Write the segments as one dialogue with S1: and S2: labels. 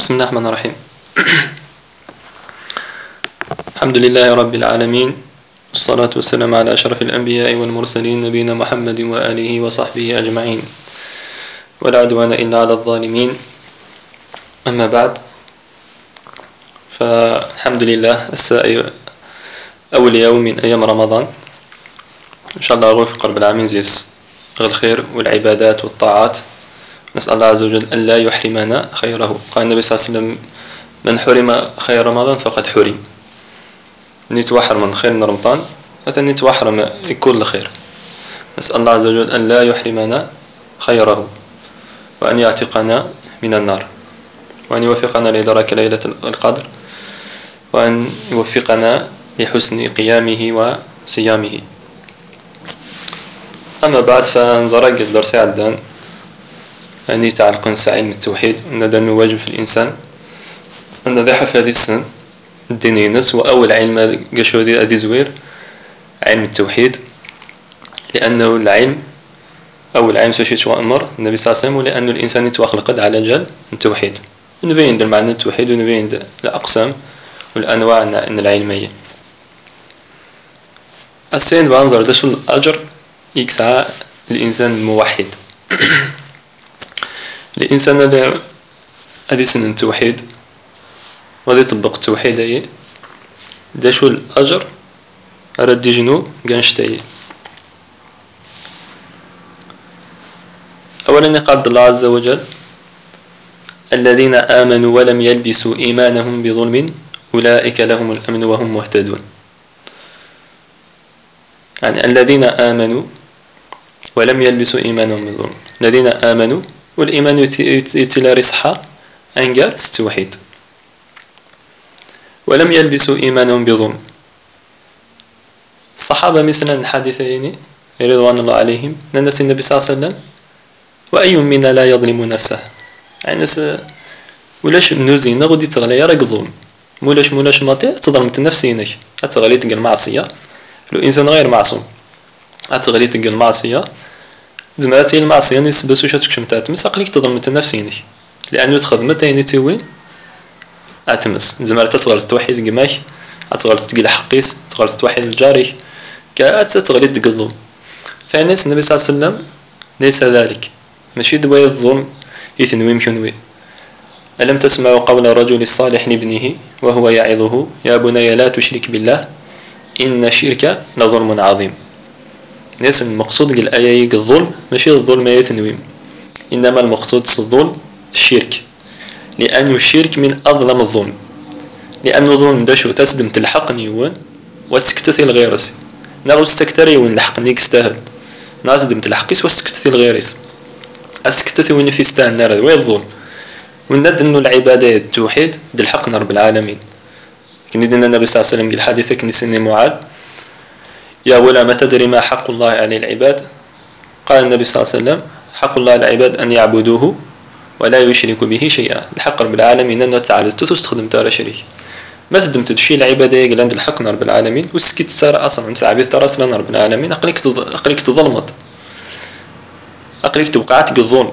S1: بسم الله الرحمن الرحيم. الحمد لله رب العالمين، والصلاة والسلام على أشرف الأنبياء والمرسلين نبينا محمد وآله وصحبه أجمعين، ولا عدوان إلا على الظالمين. أما بعد، فالحمد لله أول يوم من أيام رمضان، إن شاء الله غوف قرب العامين زيس الخير والعبادات والطاعات. نسأل الله عز وجل أن لا يحرمنا خيره. قال النبي صلى الله عليه وسلم: من حرم خير رمضان فقد حرم. نتوحر من خير رمضان حتى نتوحر من كل خير. نسأل الله عز وجل أن لا يحرمنا خيره، وأن يعتقنا من النار، وأن يوفقنا لإدراك ليلة القدر، وأن يوفقنا لحسن قيامه وصيامه. أما بعد، فنزرق الدرس عدان يعني تعلق علم التوحيد، أن ده واجب في الإنسان أن ذا حفظ السن الدينينس. وأول علم قشو دي أدي زوير علم التوحيد، لأنه العلم أول علم سوشي شو أمر النبي صلى الله عليه وسلم، لأنه الإنسان يتوخلق على جل التوحيد، ونبين المعنى التوحيد، ونبين الأقسام والأنواع العلمية. السين بانظر ده شو الأجر يكسع الإنسان الموحد. الإنسان هذا أدي سن التوحيد وذي طبق التوحيد أيه ده شو الأجر أردي جنو قانشتاي. أولا قال الله عز وجل: الذين آمنوا ولم يلبسوا إيمانهم بظلم أولئك لهم الأمن وهم مهتدون. يعني الذين آمنوا ولم يلبسوا إيمانهم بظلم، الذين آمنوا، والإيمان يتلا رصحة أنجر التوحيد، ولم يلبسوا إيمانهم بظلم. الصحابة مثلا الحادثين رضوان الله عليهم ننسي النبي صلى الله عليه وسلم: وأي منا لا يظلم نفسه. يعني ولاش منوزي نغدي تغلي راك ظلم، مولاش ماطي تظلمت نفسينك، أتغلي تلقى المعصية. لو إنسان غير معصوم أتغلي تلقى المعصية، زمراتي المعصية نسبة وشاتك شمتات مساقليك تظلمت نفسينك، لأنه تخدمت يعني تيوين أتمس زمرات تصغر توحيد قماش، أتصغر تقل حقيس، تصغر توحيد الجاري، كأتغلي تلقى الظلم. فالناس النبي صلى الله عليه وسلم ليس ذلك، ماشي دواء الظلم يتنوي مكنوي. ألم تسمعوا قول الرجل الصالح لابنه وهو يعظه: يا بني لا تشرك بالله إن الشرك لظلم عظيم. ناس المقصود الآية الظلم ماشي الظلم يتنويم، إنما المقصود الظلم الشرك، لأن الشرك من أظلم الظلم. لأن الظلم ده شو تسدم تلحق نيوان وسكتثي الغيرس، نغو استكتري وين لحق نيك استاهل، ناس دم تلحقيس وسكتثي الغيرس، أسكتثي وين في استاهل نار وين الظلم. وند إنه العبادة التوحيد دلحقنا رب العالمين. كندنا النبي صلى الله عليه وسلم الحديث كنسني معاذ: يا ولا ما تدري ما حق الله على العباد؟ قال النبي صلى الله عليه وسلم: حق الله على العباد أن يعبدوه ولا يشركوا به شيئا. الحق رب العالمين أنه تعبد تستخدم ترى شريك، ما تدم تدشي العبادة يقول عند الحق رب العالمين وسكت سار أصلا تعبد ترى أصلا رب العالمين. أقلك تظلمت، أقلك توقعت الظلم.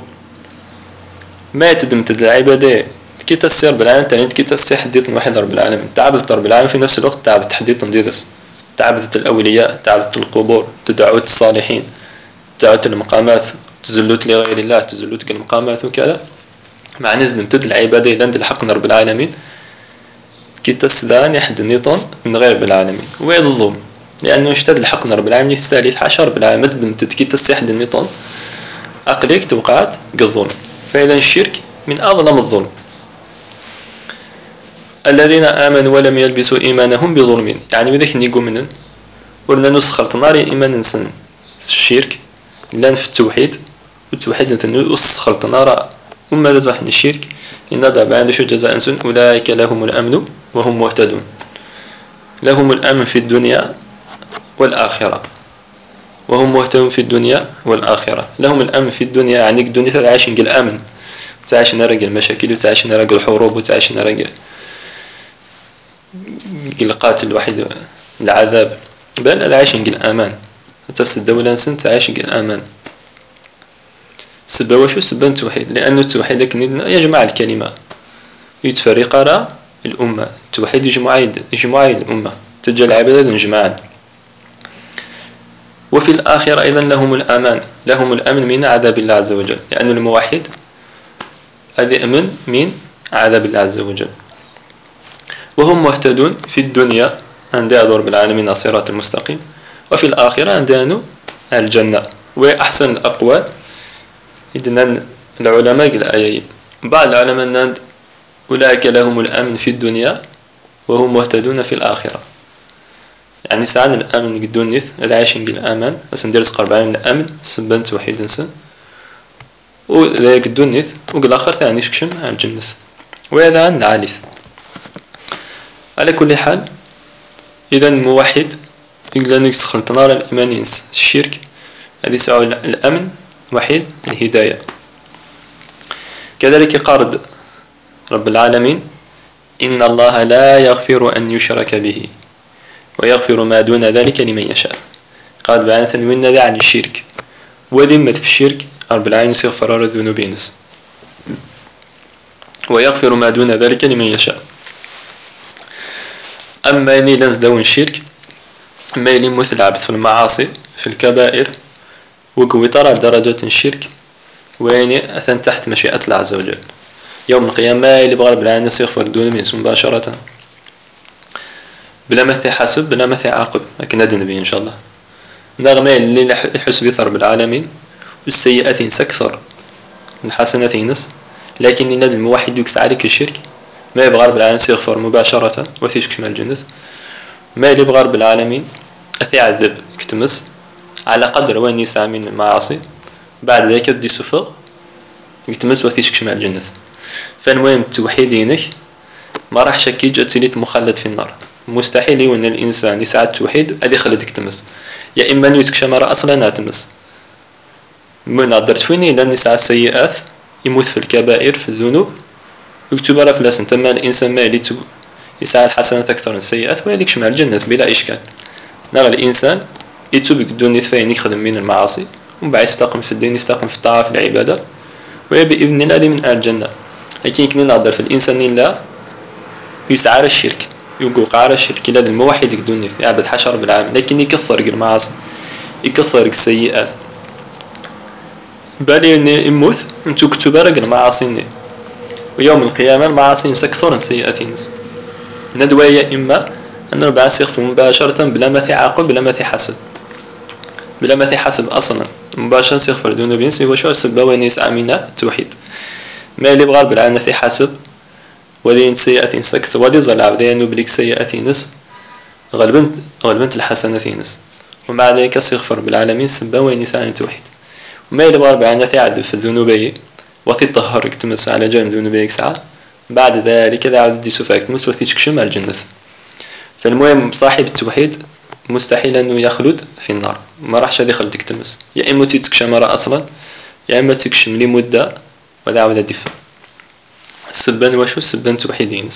S1: ما تدم تدل العبادة كي تسير بالعالم تاني كي تسير حديث واحد رب العالمين، تعبدت رب العالمين في نفس الوقت تعبد تحديث تنضيدس، تعبدت الأولياء، تعبدت القبور، تدعوت الصالحين، تعبدت المقامات، تزلوت لغير الله، تزلوت المقامات وكذا. مع نزل تدل العبادة لند الحق رب العالمين كي تسدان يحد النيطان من غير رب العالمين وين الظلم، لأنه اشتد الحق رب العالمين الثالث عشر رب العالمين تدم تدكي تسيحد النيطان أقليك توقعت الظلم. فإذا الشرك من أظلم الظلم. الذين آمنوا ولم يلبسوا إيمانهم بظلم، يعني بذلك نيقو منن ولنا نسخلت نار إيمان سن الشرك لان في التوحيد، والتوحيد نسخلت نار وما لزحن الشرك إن دابا بعد شو جزاء سن أولئك لهم الأمن وهم مهتدون. لهم الأمن في الدنيا والآخرة وهم مهتدون في الدنيا والآخرة. لهم الأمن في الدنيا يعني الدنيا تعيش الأمن، تعيش نرجع المشاكل، وتعيش نرجع الحروب، وتعيش نرجع القاتل الوحيد العذاب، بل العيش الأمان. تفت الدولة سنت تعيش الأمان. سبب وشو سبب التوحيد؟ لأن التوحيد يجمع الكلمة، يتفرق على الأمة. التوحيد يجمع الأمة، تجعل العبادة نجمعا. وفي الآخرة أيضا لهم الأمان، لهم الأمن من عذاب الله عز وجل، لأن الموحد هذا أمن من عذاب الله عز وجل. وهم مهتدون في الدنيا عند رب العالمين الصراط المستقيم، وفي الآخرة عندنا الجنة. وأحسن الأقوال إذن العلماء الآية، بعض العلماء أن أولئك لهم الأمن في الدنيا وهم مهتدون في الآخرة. يعني ساعات الأمن قدونيث العايشين بالأمان أسندرس قربان الأمن سبنت وحيد إنسان وذلك قدونيث وقال آخر ثاني شكشم على الجنس. وهذا عن عالث. على كل حال إذا الموحد يقول أنه يسخن تنار الإيمان ينس الشرك هذه سعى الأمن وحيد الهداية. كذلك قارد رب العالمين إن الله لا يغفر أن يشرك به ويغفر ما دون ذلك لمن يشاء. قال بعد ثنوين ذا عن الشرك وذمة في الشرك رب العالمين يغفر الذنوب ينس ويغفر ما دون ذلك لمن يشاء. أما إني لنس دون الشرك ما يلي مثل عبث في المعاصي في الكبائر وقوي ترى درجة الشرك ويني أثن تحت مشيئة الله عز وجل. يوم القيامة ما يلي بغرب العالمين يغفر الذنوب ينس مباشرة بلا مثل حسب بلا مثل عاقب، لكن هذا النبي إن شاء الله نغمى اللي يحس بثرب العالمين والسيئات ينس أكثر الحسنات ينس. لكن إن الموحد يكس عليك الشرك ما يبغى رب العالمين يغفر مباشرة وثيشك من الجنة. ما اللي يبغى رب العالمين أثي عذب كتمس على قدر وين يسعى من المعاصي بعد ذلك دي سفر يتمس وثيشك من الجنة. فالمهم التوحيدينك ما راح شكي جتليت مخلد في النار. مستحيل يوان الإنسان يسعى التوحيد أذي خلدك تمس، يا إما نويتك شمرة أصلا ناتمس من قدرت فيني لأن يسعى السيئات يموت في الكبائر في الذنوب يكتب راه فلاس تما الإنسان ما يلي يسعى الحسنات أكثر من السيئات ويليك شمال الجنة بلا إشكال. نغى الإنسان يتوب يقدون يثفين يخدم من المعاصي ومن بعد يستقم في الدين يستقم في الطاعة في العبادة وبإذن الله هذه من أهل الجنة. لكن كنا نقدر في الإنسان إلا يسعى على الشرك يوقع على الشرك لازم الموحد يقدون يعبد حشر بالعالم لكن يكثر المعاصي يكثر السيئات بالي إن يموت أنتو كتب رجل المعاصي ويوم القيامة المعاصي أكثر سيئات الناس ندوى يا إما أن ربع يغفر مباشرة بلا ما عاقب بلا ما حسب بلا ما حسب أصلا مباشرة يغفر دون بينس وشو السبب وين يسعى منا التوحيد. ما اللي بغرب العالم في حسب وذين سيئات أكثر وذي ظل عبدين وبليك سيئات نس غالبنت الحسنات نس ومع ذلك يغفر بالعالمين سبب وين يسعى التوحيد. وما اللي بغرب العالم في عدل في الذنوبية وفي الطهر يكتمس على جانب ذنوبية ساعة بعد ذلك إذا عاد دي سفاك تمس وتشكشم الجنة. فالمهم صاحب التوحيد مستحيل أنه يخلد في النار ما راحش هذه خلدك تمس يا إما تكشم مرة أصلا يا إما تكشم لمدة ولا عاود دفع. السبان وشو السبان توحيدين.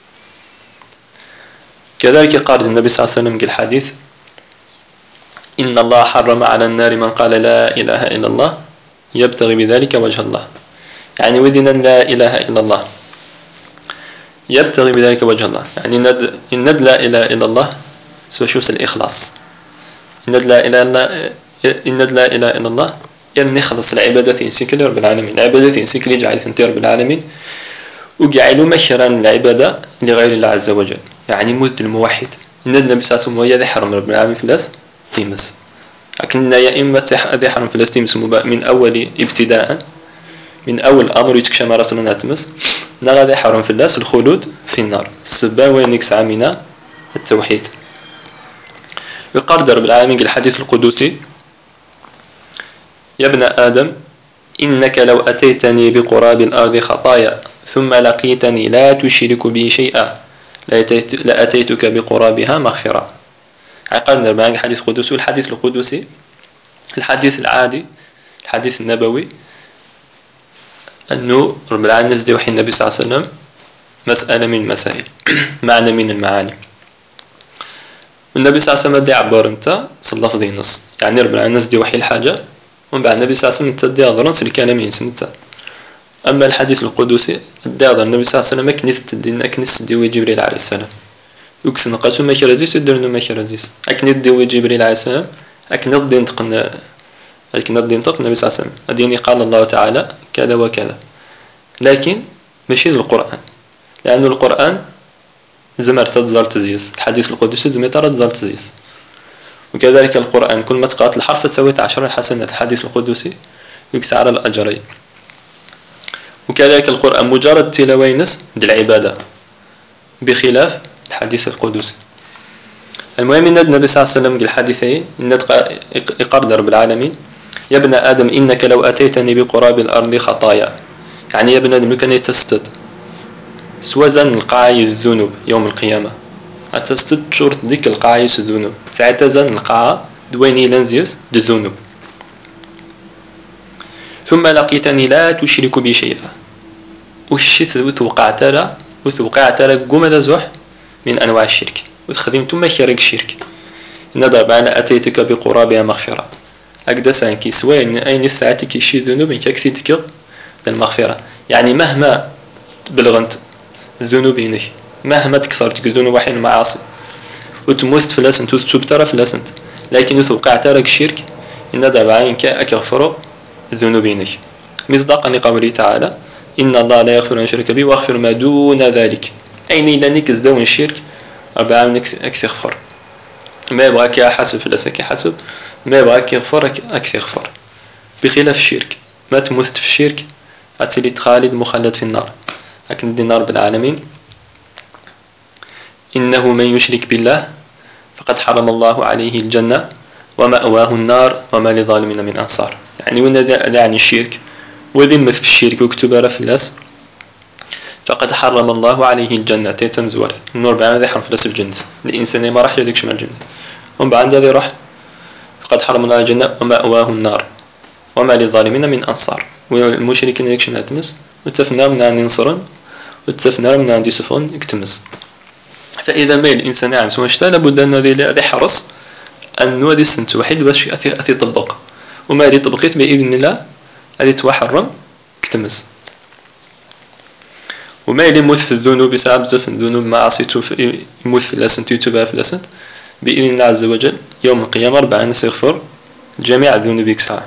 S1: كذلك قال النبي صلى الله عليه وسلم في الحديث إن الله حرم على النار من قال لا إله إلا الله يبتغي بذلك وجه الله. يعني ودنا لا إله إلا الله يبتغي بذلك وجه الله يعني إن لا إله إلا الله سوى شوس الإخلاص. إن لا إله إلا الله يعني نخلص العبادة ينسيك لرب العالمين العبادة ينسيك لجعل ثنتي رب العالمين وجعلوا مشرا العبادة لغير الله عز وجل. يعني مد الموحد إن النبي صلى الله عليه وسلم ويا حرم رب العالمين فلاس تيمس لكن يا إما ذي حرم فلاس تيمس من أول ابتداء من أول أمر يتكشم رسولنا تمس نغذي حرم في الناس الخلود في النار السبا وين يكسع منا التوحيد. يقدر بالعالمين الحديث القدسي يا ابن آدم إنك لو أتيتني بقراب الأرض خطايا ثم لقيتني لا تشرك بي شيئا لأتيتك بقرابها مغفرة. عقدنا بالعالمين الحديث القدسي والحديث القدسي الحديث العادي الحديث النبوي أنه رب العالمين نزل وحي النبي صلى الله عليه وسلم مسألة من المسائل معنى من المعاني. النبي صلى الله عليه وسلم دي عبارة انت صلف ذي نص يعني رب العالمين نزل وحي الحاجة ومن بعد النبي صلى الله عليه وسلم تدي أضرنس الكلامين سنتا أما الحديث القدسي الدار النبي صلى الله عليه وسلم كنيث تدين أكنيس ديوي جبريل عليه السلام يكسن قاسو ما كرازيس يدرنو ما كرازيس أكنيث ديوي جبريل عليه السلام أكنيث دين تقنا أكنيث دين تق النبي صلى الله عليه وسلم أديني قال الله تعالى كذا وكذا لكن ماشي القرآن لأن القرآن زمر تزال تزيس الحديث القدسي زمر تزال تزيس وكذلك القرآن كل ما تقرأت الحرف تسويت 10 حسنات الحديث القدسي يكس على الأجرين وكذلك القرآن مجرد تلاوينس للعبادة بخلاف الحديث القدسي المهم إن النبي صلى الله عليه وسلم قال الحديثين إن يقدر رب العالمين يا ابن آدم إنك لو أتيتني بقراب الأرض خطايا يعني يا ابن آدم لو كان يتستد سوزن القاعي الذنوب يوم القيامة أتستد شرط ديك القاعي الذنوب ساعتها زن القاعة دويني لنزيس للذنوب ثم لقيتني لا تشرك بي شيئا وشيت وتوقعت له وتوقعت له قوم زح من أنواع الشرك وتخدمت ما شرك الشرك نضرب أنا أتيتك بقرابها مغفرة أقدس عنك سواء إن أين ساعتك يشي ذنوب إنك أكثيتك المغفرة يعني مهما بلغنت الذنوب إنك مهما تكثرت ذنوب واحد المعاصي وتموست فلاسنت وتتوب ترى فلاسنت لكن وتوقعت لك الشرك إن نضرب عنك أكغفر الذنوب إنك مصداقا لقوله تعالى إن الله لا يغفر أن يشرك به ويغفر ما دون ذلك أين لانك ازدون الشرك أربعة منك أكثر ما يبغاك حسب فلاسك حسب ما يبغاك يغفر أكثر يغفر بخلاف الشرك ما تموت في الشرك أتلي خالد مخلد في النار لكن النار بالعالمين إنه من يشرك بالله فقد حرم الله عليه الجنة ومأواه النار وما للظالمين من أنصار يعني وين ذا عن الشرك وذي مثل الشرك وكتب في الناس فقد حرم الله عليه الجنة تيتم زوار النور بعد ذي حرف لس الجنة الإنسان ما راح يديك شمال الجنة هم بعد ذي راح فقد حرم الله الجنة ومأواه النار وما للظالمين من أنصار والمشركين يديك شمال تمس وتفنى من عند ينصرن وتفنى من عند يسفون يكتمس فإذا ما الإنسان عن سوى اشتا لابد أن ذي حرص أن ذي السنت واحد باش أثي طبق وما اللي طبقيت بإذن الله هذه توحرم كتمس وما اللي يموت في الذنوب يسعى بزاف الذنوب ما عصيته يموت في الأسنت يتوبها في الأسنت بإذن الله عز وجل يوم القيامة 40 سيغفر جميع الذنوب يكسع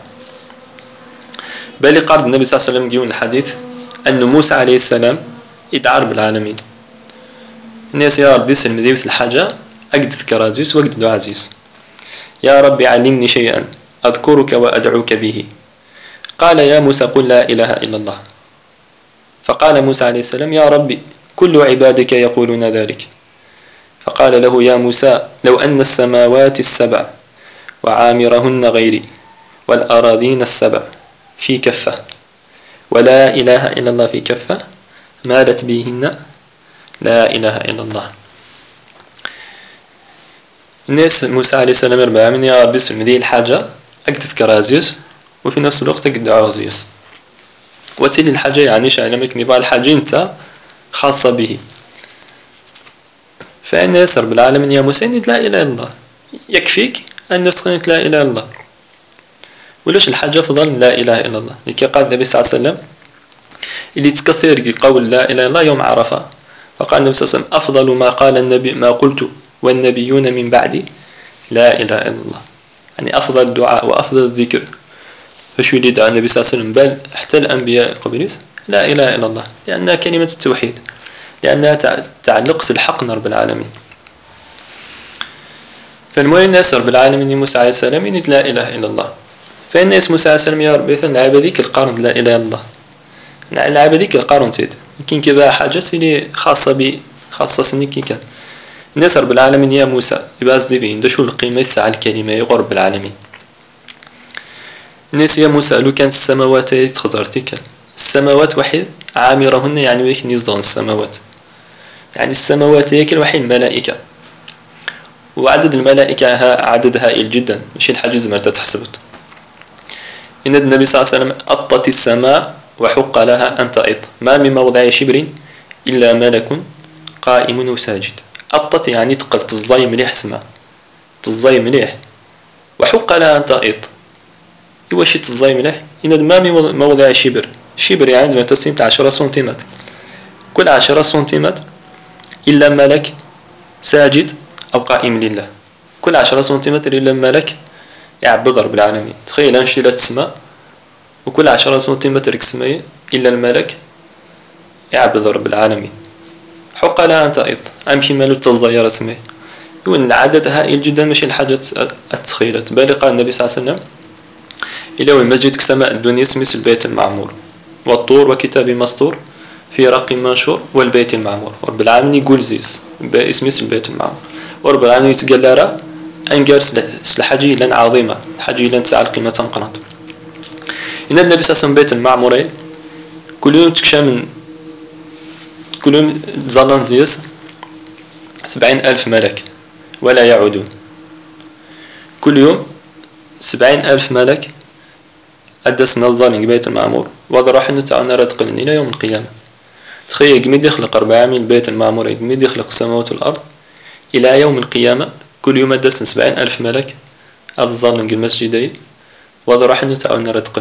S1: بل قال النبي صلى الله عليه وسلم يقول الحديث أن موسى عليه السلام يدعى رب العالمين الناس يا ربي سلم ذي مثل الحاجة أقد ذكر عزيز وأقد دعاء عزيز يا ربي علمني شيئا أذكرك وأدعوك به قال يا موسى قل لا إله إلا الله فقال موسى عليه السلام يا ربي كل عبادك يقولون ذلك فقال له يا موسى لو أن السماوات السبع وعامرهن غيري والأراضين السبع في كفة ولا إله إلا الله في كفة مالت بهن لا إله إلا الله الناس موسى عليه السلام 4 من يا ربي اسم ذي الحاجة أكتذكر عزيز وفي نفس الوقت أقدع عزيز وتلي الحاجة يعني علمك نباع الحاجة انت خاصة به فإن يسر بالعالمين يا موسى لا إله إلا الله يكفيك أن تقنك لا إله إلا الله وليش الحاجة فضل لا إله إلا الله لكي قال النبي صلى الله عليه وسلم اللي تكثر قول لا إله إلا الله يوم عرفة فقال النبي صلى الله عليه وسلم أفضل ما قال النبي ما قلت والنبيون من بعدي لا إله إلا الله يعني أفضل الدعاء وأفضل الذكر فشو اللي دعا النبي صلى الله عليه وسلم بل حتى الأنبياء قبليس لا إله إلا الله لأنها كلمة التوحيد لأنها تعلق الحق رب العالمين فالمهم يسر بالعالمين موسى عليه السلام ينت لا إله إلا الله فإن اسم موسى عليه السلام يا رب مثلا العباديك القارن لا إله إلا الله العباديك القارن سيد يمكن كذا حاجة سيدي خاصة بي خاصة سنك كان الناس رب العالمين يا موسى يبقى بين ده شو القيمة تسعى الكلمة يا رب العالمين الناس يا موسى لو كان السماوات تخضرتك السماوات واحد عامرهن يعني ويك نصدان السماوات يعني السماوات هيك الوحيد الملائكة وعدد الملائكة عدد هائل جدا مش الحاجز ما تحسبت إن النبي صلى الله عليه وسلم أطت السماء وحق لها أن تأط ما من موضع شبر إلا ملك قائم وساجد أطت يعني تقلت الزي مليح سما الزي مليح وحق لها أن تأط واش الزي مليح إن ما من موضع شبر شبر يعني زعما تسميت 10 سنتيمتر. كل 10 سنتيمتر إلا ملك ساجد أو قائم لله. كل 10 سنتيمتر إلا ملك يعبد رب العالمين. تخيل انشيلة السماء وكل 10 سنتيمتر كسمية إلا الملك يعبد رب العالمين. حق لا أنت أيضا أمشي مالو التصدير اسمه يقول العدد هائل جدا مش الحاجة التخيلت. بالي قال النبي صلى الله عليه وسلم إلى المسجد كسماء الدنيا اسمه البيت المعمور والطور وكتاب مسطور في رق منشور والبيت المعمور. رب العالمين يقول زيس اسمه البيت المعمور. ورب العالمين يتقال أنجر سلحاجي لن عظيمة حاجي لن تسعى القيمة تنقنط. إن النبي صلى الله عليه وسلم بيت المعمور كل يوم تكشى من كل يوم ظلن زيس 70,000 ملك ولا يعودون. كل يوم 70,000 ملك أدسنا الظالم بيت المعمور وهذا راح نتعنا رتقلن إلى يوم القيامة. تخيل قميد يخلق 400 البيت المعمور قميد يخلق السماوات والأرض إلى يوم القيامة كل يوم أدسنا 70,000 ملك هذا الظالم المسجدي وهذا راح نتعنا رتقلن.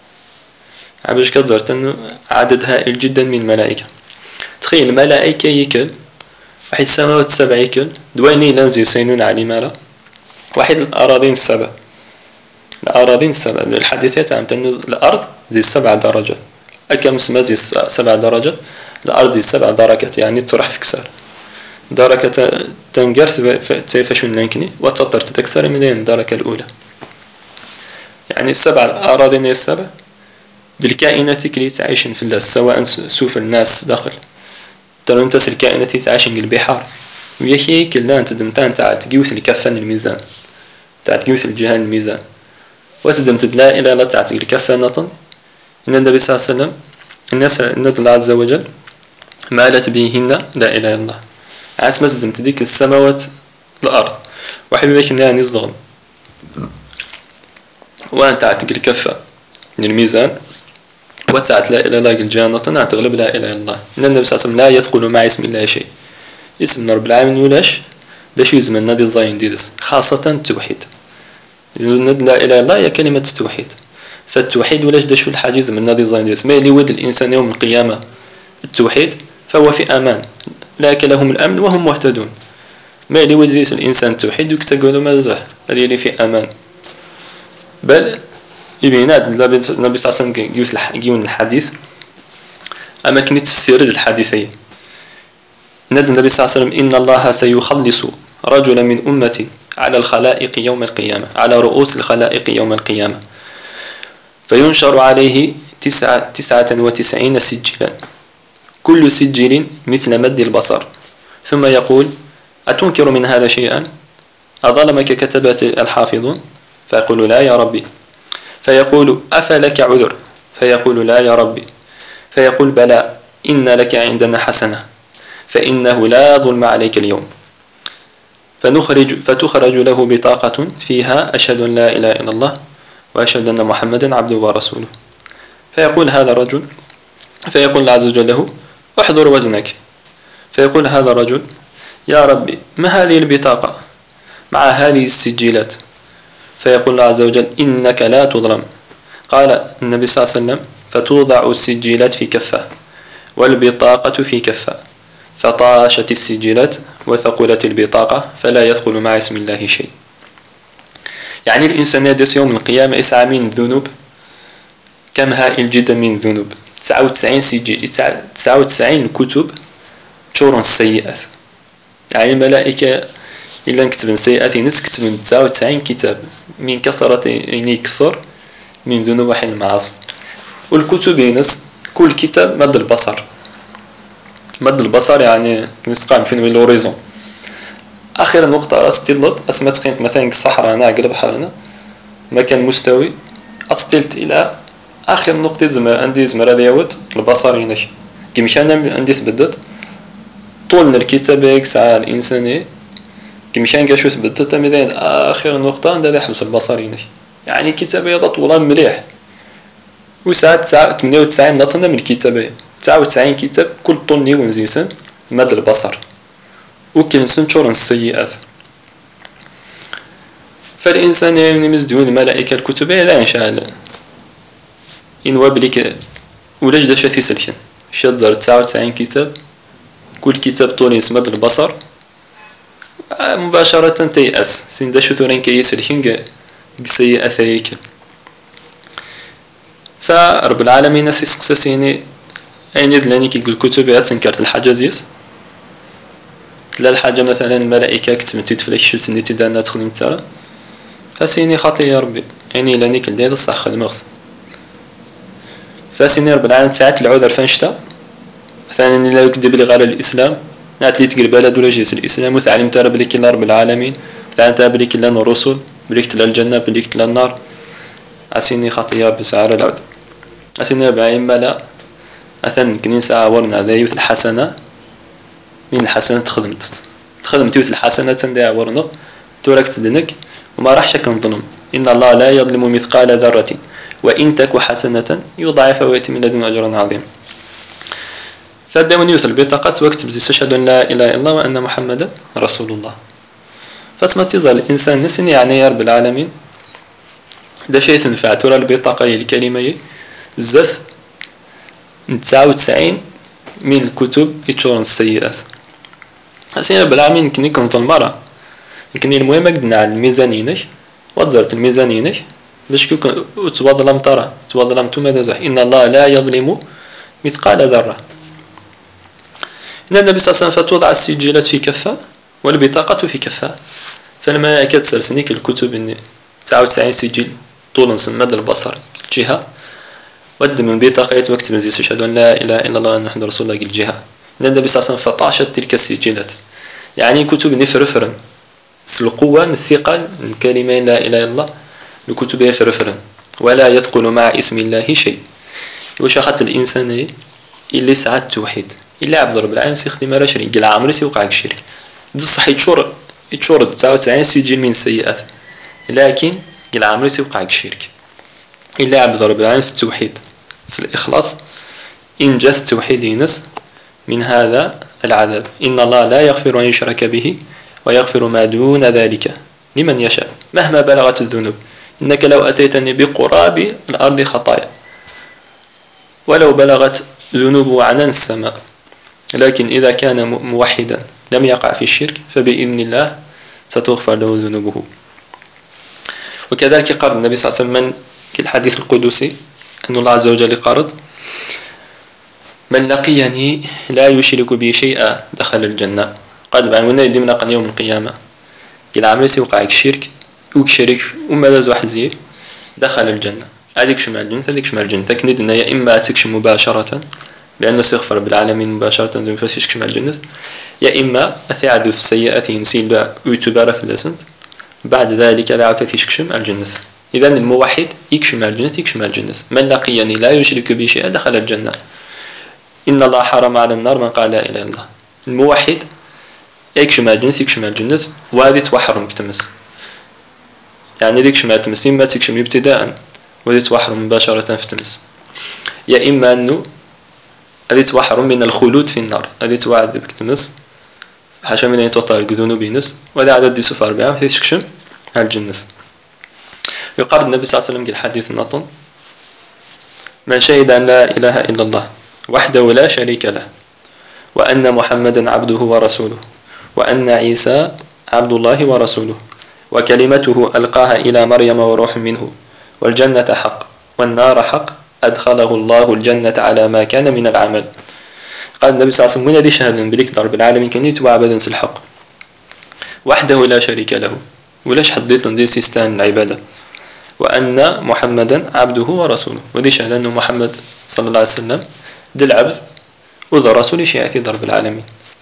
S1: عبش كذرت أنه عدد هائل جدا من الملائكة. تخيل الملائكة يكل واحد السماوات السبع يكل دويني لنزي يسينون على مالا واحد الأراضين السبع. الأراضين السبع الحادثات عم تنو الأرض زي 7 درجات أكم اسمها زي 7 درجات. الأرض زي 7 دركات يعني تروح في كسر دركة تنقرث تيفشون لنكني وتطر تتكسر من الدركة الأولى. يعني السبع الأراضين هي السبع بالكائنات اللي تعيشن في الله سواء سوف الناس داخل ترى انت الكائنات اللي تعيشن البحار ويحيي كلا انت دمتان تعال تقيوث الكفن الميزان تعال تقيوث الجهان الميزان وتدم تدلا إلى لا تعتق الكفنة. إن النبي صلى الله عليه وسلم الناس إن الله عز وجل مالت بهن لا إله إلا الله عاس مسدم تديك السماوات الأرض واحد ذاك يعني الظلم وأنت تعتق الكفة من الميزان وتعت لا إله إلا الله الجانة تغلب لا إله إلا الله. إن النبي صلى الله عليه وسلم لا يدخل مع اسم الله شيء. اسم رب العالمين يولاش ده شيء زمن نادي الزاين ديدس خاصة التوحيد. ند لا إله إلا الله هي كلمة التوحيد. فالتوحيد ولاش ده شو الحاجز من نادي الزاين ديدس ما اللي ود الإنسان يوم القيامة التوحيد فهو في أمان لا لهم الأمن وهم مهتدون. ما اللي ود الإنسان التوحيد وكتقولوا ما زح هذه اللي في أمان. بل يبينات النبي صلى الله عليه وسلم يجيون الحديث أما كنت تفسير الحديثين. ند النبي صلى الله عليه وسلم إن الله سيخلص رجلا من أمتي على الخلائق يوم القيامة على رؤوس الخلائق يوم القيامة فينشر عليه 99 سجلا كل سجل مثل مد البصر ثم يقول أتنكر من هذا شيئا أظلمك كتبت الحافظون فيقول لا يا ربي فيقول أفلك عذر فيقول لا يا ربي فيقول بلى إن لك عندنا حسنة فإنه لا ظلم عليك اليوم فتخرج له بطاقة فيها أشهد أن لا إله إلا الله وأشهد أن محمدا عبده ورسوله. فيقول هذا الرجل فيقول الله عز وجل له احضر وزنك فيقول هذا الرجل يا ربي ما هذه البطاقة مع هذه السجلات فيقول الله عز وجل إنك لا تظلم. قال النبي صلى الله عليه وسلم فتوضع السجلات في كفة والبطاقة في كفة فطاشت السجلات وثقلت البطاقة فلا يدخل مع اسم الله شيء. يعني الإنسان يدرس يوم القيامة يسعى من الذنوب كم هائل جدا من الذنوب 99 سجل 99 كتب تشورن السيئات. يعني الملائكة إلا نكتب سيئات ناس كتب 99 كتاب من كثرة يعني كثر من ذنوب وحل المعاصي. والكتب ناس كل كتاب مد البصر مد البصر يعني نسقام فين من الهوريزون آخر نقطة أستيلت أسمت قيمة مثلا الصحراء أنا قلب حالنا مكان مستوي أستيلت إلى آخر نقطة زمر عندي زمر هذا يود البصر هناك كمشان عندي ثبتت طول الكتاب ساعة الإنساني كمشان قاشو ثبتت مثلا آخر نقطة عند هذا حبس البصر هناك. يعني كتابة طولها مليح وساعة 98 نطنا من الكتابة 99 كتاب كل طول نيون زيسن مد البصر وكل سنشور السيئات. فالإنسان يعني مزدون الملائكة الكتب لا إن شاء الله إن وابلك ولاش دا شاثي سلكن شاد زار 99 كتاب، كل كتاب طولي مد البصر مباشرة تيأس سين دا شو ثورين كي يسلكن سيئة ثريك. فرب العالمين سيسقسسيني أين يدلني كي الكتب يتنكرت الحاجة لا الحاجة مثلا الملائكة كتمتيت فلاك شو تنيتي دانا تخدم ترى فسيني خاطي يا ربي يعني لاني كل ديال الصح خدمت فسيني رب العالمين ساعات العذر فانشتا مثلا لا يكذب لي غير الاسلام نعت لي تقل بلد ولا جيس الاسلام وتعلم ترى بلي كلا رب العالمين تعلم ترى بلي كلا الرسل بلي كلا الجنة بلي كلا النار اسيني خاطي يا ربي سعر العذر اسيني رب العالمين ملا اثن كنيسة عورنا ذا يوث الحسنة من الحسنة تخدمت يوث الحسنة تندي عورنا تورك تدنك وما راح شك نظلم إن الله لا يظلم مثقال ذرة وإن تك حسنة يضاعف ويأتي من لدن أجر عظيم. فداون يوث البطاقة واكتب زي أشهد أن لا إله إلا الله وأن محمدا رسول الله. فاسما تظهر الإنسان نسني يعني يا رب العالمين دا شيء تنفع ترى البطاقة هي الكلمة زث 99 من الكتب يتشورن السيئات. أسير رب العالمين يمكن يكون ظلمرة يمكن المهم قدنا على الميزانينك وتزرت الميزانينك باش كيكون تظلم ترى تظلمت ماذا زح إن الله لا يظلم مثقال ذرة. إن النبي صلى الله عليه وسلم فتوضع السجلات في كفة والبطاقة في كفة فالملائكة تسرسنيك الكتب إني 99 سجل طول مدى البصر جهة ود من بطاقة واكتب زي أشهد أن لا إله إلا الله وأن محمد رسول الله الجهة. إن النبي صلى الله عليه وسلم فطاشت تلك السجلات يعني كتب نفرفرن القوة الثقل الكلمة لا إله إلا الله الكتب يفرفرن ولا يثقل مع اسم الله شيء. واش خاطر الإنسان اللي ساعات التوحيد إلا عبد رب العالمين يخدم على شريك قال عمري سيوقع الشرك دو صح يتشور 99 سجل من السيئات لكن قال عمري سيوقع الشرك إلا عبد رب العالمين التوحيد الإخلاص إنجاز التوحيد ينس من هذا العذاب. إن الله لا يغفر أن يشرك به ويغفر ما دون ذلك لمن يشاء مهما بلغت الذنوب إنك لو أتيتني بقراب الأرض خطايا ولو بلغت ذنوب عنان السماء لكن إذا كان موحدا لم يقع في الشرك فبإذن الله ستغفر له ذنوبه. وكذلك قال النبي صلى الله عليه وسلم في الحديث القدسي أن الله عز وجل قال من لقيني لا يشرك بي شيئا دخل الجنة. قد بعنا يدمنا قن يوم القيامة إلى عمل سيوقع الشرك وكشرك وما ذا حزيه دخل الجنة. هذيك شمال الجنة هذيك شمال الجنة تكنيد إن يا إما تكش مباشرة بأنه سيغفر بالعالمين مباشرة دون فاسيش شمال الجنة يا إما أثعد في سيئات ينسيل بها ويتبارى في اللسنت بعد ذلك لا عفت يشكشم الجنة. إذن الموحد يكشم الجنة يكشم الجنة. من لقيني لا يشرك بي شيئا دخل الجنة. إن الله حرم على النار من قال لا إله إلا الله. الموحد يكشم الجنة يكشم الجنة وهذه توحرم كتمس يعني ذيك شمال تمس إما تكشم ابتداء وهذه توحرم مباشرة في تمس يا إما أنه هذه توحرم من الخلود في النار هذه توعذب كتمس حاشا من أن تطارق ذنوب بينس وهذا عدد دي صفر 4 وهذه تكشم الجنة. يقال النبي صلى الله عليه وسلم في الحديث النطن من شهد أن لا إله إلا الله وحده لا شريك له وأن محمدا عبده ورسوله وأن عيسى عبد الله ورسوله وكلمته ألقاها إلى مريم وروح منه والجنة حق والنار حق أدخله الله الجنة على ما كان من العمل. قال النبي صلى الله عليه وسلم من هذه شهادة بليك رب العالمين كان يتبع بدنس الحق وحده لا شريك له ولاش حديت ندير سيستان العبادة وأن محمدا عبده ورسوله ودي شهادة أنه محمد صلى الله عليه وسلم ذي العبد وذا رسول شيعتي رب العالمين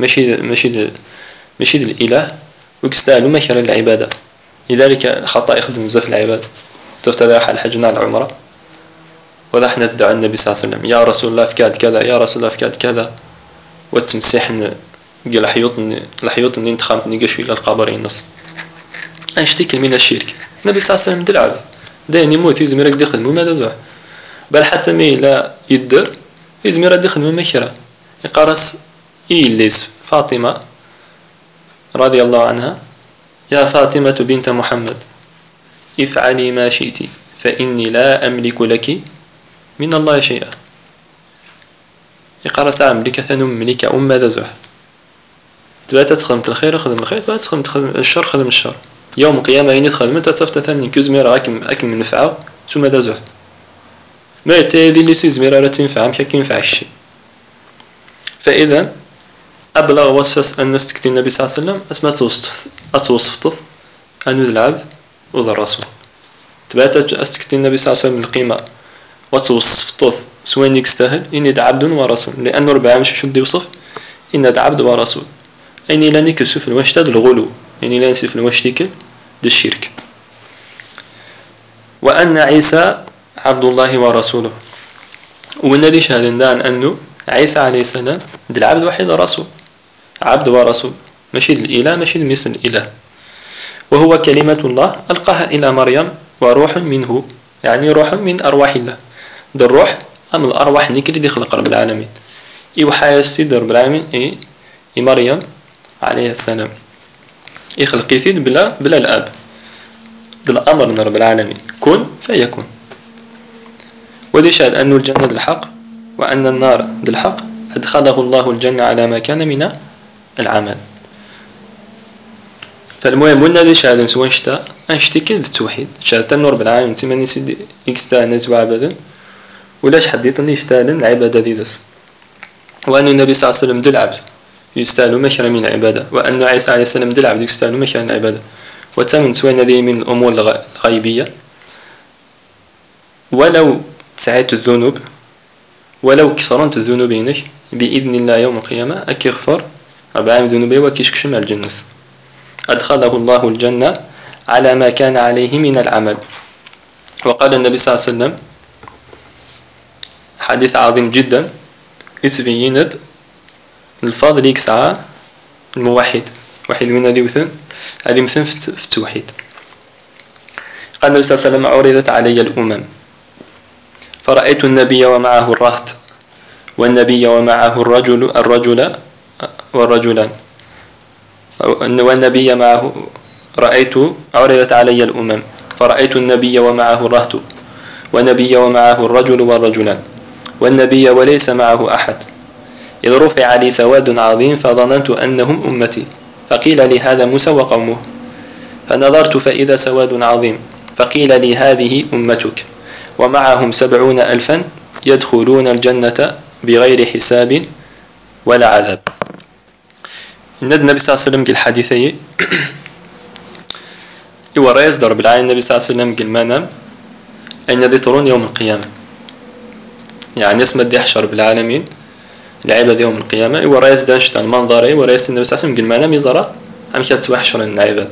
S1: ماشي الإله وكستاهلوا مكر العبادة. لذلك خطأ يخدم بزاف العباد تفتدى حال حجنا على العمرة وذا حنا ندعو النبي صلى الله عليه وسلم يا رسول الله فكاد كذا يا رسول الله فكاد كذا وتمسيح قال الحيوط اللي انتخمت نقشوا إلى القبر النص أشتكي من الشرك. النبي صلى الله عليه وسلم دلعب داين يموت يزميرك دخل مو ماذا زوح بل حتى مي لا يدر يزميرك دخل مو مكرة يقرس إيليس فاطمة رضي الله عنها يا فاطمة بنت محمد افعلي ما شئت فإني لا أملك لك من الله شيئا. يقرا ساعة مليكة ثانو مليكة ماذا زوح تبات تخدم الخير خدم الخير تبات تخدم الشر خدم الشر يوم القيامة يني تخدم انت تفتا ثاني كوز ميرا اكم من نفعه ثم ماذا زوح ما يتاذي اللي سيز ميرا لا تنفع مكا ينفع الشيء. فإذا أبلغ وصف أن نستكتي النبي صلى الله عليه وسلم اسمها توصفت أنو ذا العبد وذا الرسول تبات أستكتي النبي صلى الله عليه وسلم القيمة وتوصفت سوين يستاهل إني ذا عبد ورسول لأنه ربع مش شو يوصف إن ذا عبد ورسول أني لا نكسو في الوشتاد الغلو أني لا نسي في الوشتيكل ذا الشرك وأن عيسى عبد الله ورسوله والذي شهد دان أنه عيسى عليه السلام ذا العبد وحيد رسول عبد ورسول ماشي الإله ماشي مثل الإله وهو كلمة الله ألقاها إلى مريم وروح منه يعني روح من أرواح الله ده الروح أم الأرواح نكري دي خلق رب العالمين يوحى يسيد رب العالمين مريم عليه السلام يخلق يثيد بلا الأب ده الأمر من رب العالمين كن فيكون وذي شهد أن الجنة الحق وأن النار الحق أدخله الله الجنة على ما كان من العمل. فالمهم والذي شهد سوى شتاء أشتكي التوحيد شهدت أن رب العالمين تمني سيدي إكستا نزوى عبدا ولاش حديثني يشتغل العبادة ذي دس وأن النبي صلى الله عليه وسلم دل عبد يستاهل مكر من العبادة وأن عيسى عليه السلام دل عبد يستاهل مكر من العبادة وتمن سوى ذي من الأمور الغيبية ولو سعيت الذنوب ولو كثرت ذنوبينك بإذن الله يوم القيامة أكغفر أربع ذنوبي وكشكش مع الجنة أدخله الله الجنة على ما كان عليه من العمل. وقال النبي صلى الله عليه وسلم حديث عظيم جدا يتبيند الفضل يكسع الموحد واحد من هذه وثن هذه مثل في التوحيد. قال النبي صلى الله عليه وسلم عرضت علي الأمم فرأيت النبي ومعه الرهط والنبي ومعه الرجل والرجلان والنبي معه عرضت علي الأمم فرأيت النبي ومعه الرهط والنبي ومعه الرجل والرجلان والنبي وليس معه أحد إذ رفع لي سواد عظيم فظننت أنهم أمتي فقيل لي هذا موسى وقومه فنظرت فإذا سواد عظيم فقيل لي هذه أمتك ومعهم 70,000 يدخلون الجنة بغير حساب ولا عذاب. النبي صلى الله عليه وسلم قال حديثي ورئيس درب العالمين النبي صلى الله عليه وسلم قال ما نام أن يذكرون يوم القيامة يعني اسم الدي يحشر بالعالمين العباد يوم القيامة ورئيس داشت المنظري ورئيس النبي صلى الله عليه وسلم قال ما نام يزرع عم كتوحشر العباد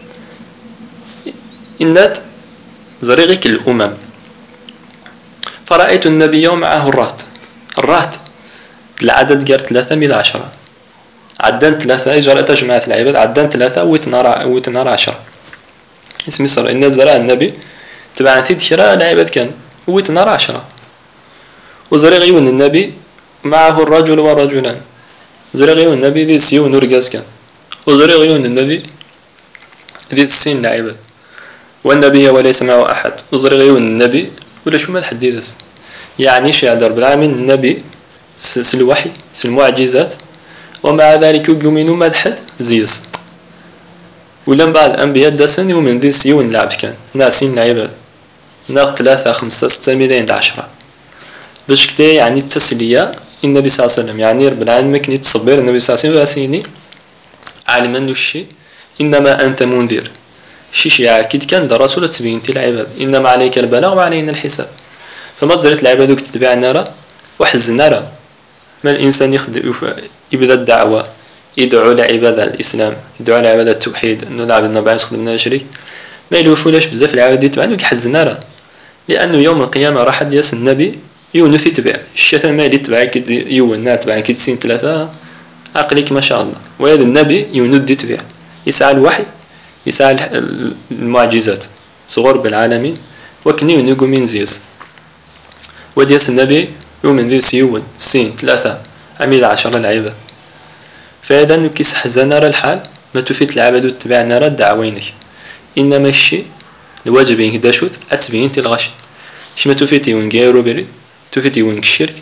S1: إنت زريغك الأمم فرأيت النبي معه الرهط العدد قال 3 من 10 عدن 3 إجراء تجمعات العباد عدن 3 وتنار 10 اسمي صار إن زرع النبي تبع ثيد شراء العباد كان وتنار 10 وزريغيون النبي معه الرجل والرجلان زريغيون النبي ذي سيو نور جاز كان وزريغيون النبي ذي السين العباد والنبي وليس معه أحد وزريغيون النبي ولا شو ما الحديث يعني شيء درب العالمين النبي الوحي المعجزات ومع ذلك يؤمنون ما حد زيس ولم بعد الأنبياء دسن ومن ذي سيون لعب كان ناسين العباد ناق 3 5 6 ملايين 10 باش كتا يعني التسلية النبي صلى الله عليه وسلم يعني رب العالمين كني تصبر النبي صلى الله عليه وسلم عالما الشيء إنما أنت منذر شيء أكيد كان ده رسول تبين العباد إنما عليك البلاغ وعلينا الحساب فما تزرت العباد وكتتبع النار وحز النار ما الإنسان يبدأ الدعوة يدعو لعبادة الإسلام يدعو لعبادة التوحيد إنه نعبد النبي خدمنا شريك ما يلوفولاش بزاف العباد يتبعوا يحز النار لأنه يوم القيامة راح ياس النبي يونس يتبع الشيطان ما يتبع كد يونا تبع كد سين 3 عقلك ما شاء الله وهذا النبي يونس يتبع يسعى الوحي يسعى المعجزات صغور بالعالمين وكني ونقو من زيس وديس النبي يومن ذي سيون سين 3 عميد 10 العباد فهذا نكيس حزن نرى الحال ما تفيت العباد وتبع نرى الدعوينك إنما الشيء الواجب ينك داشوث أتبين تلغش ما تفيتي ونقيرو بريد تفيتي ونك الشرك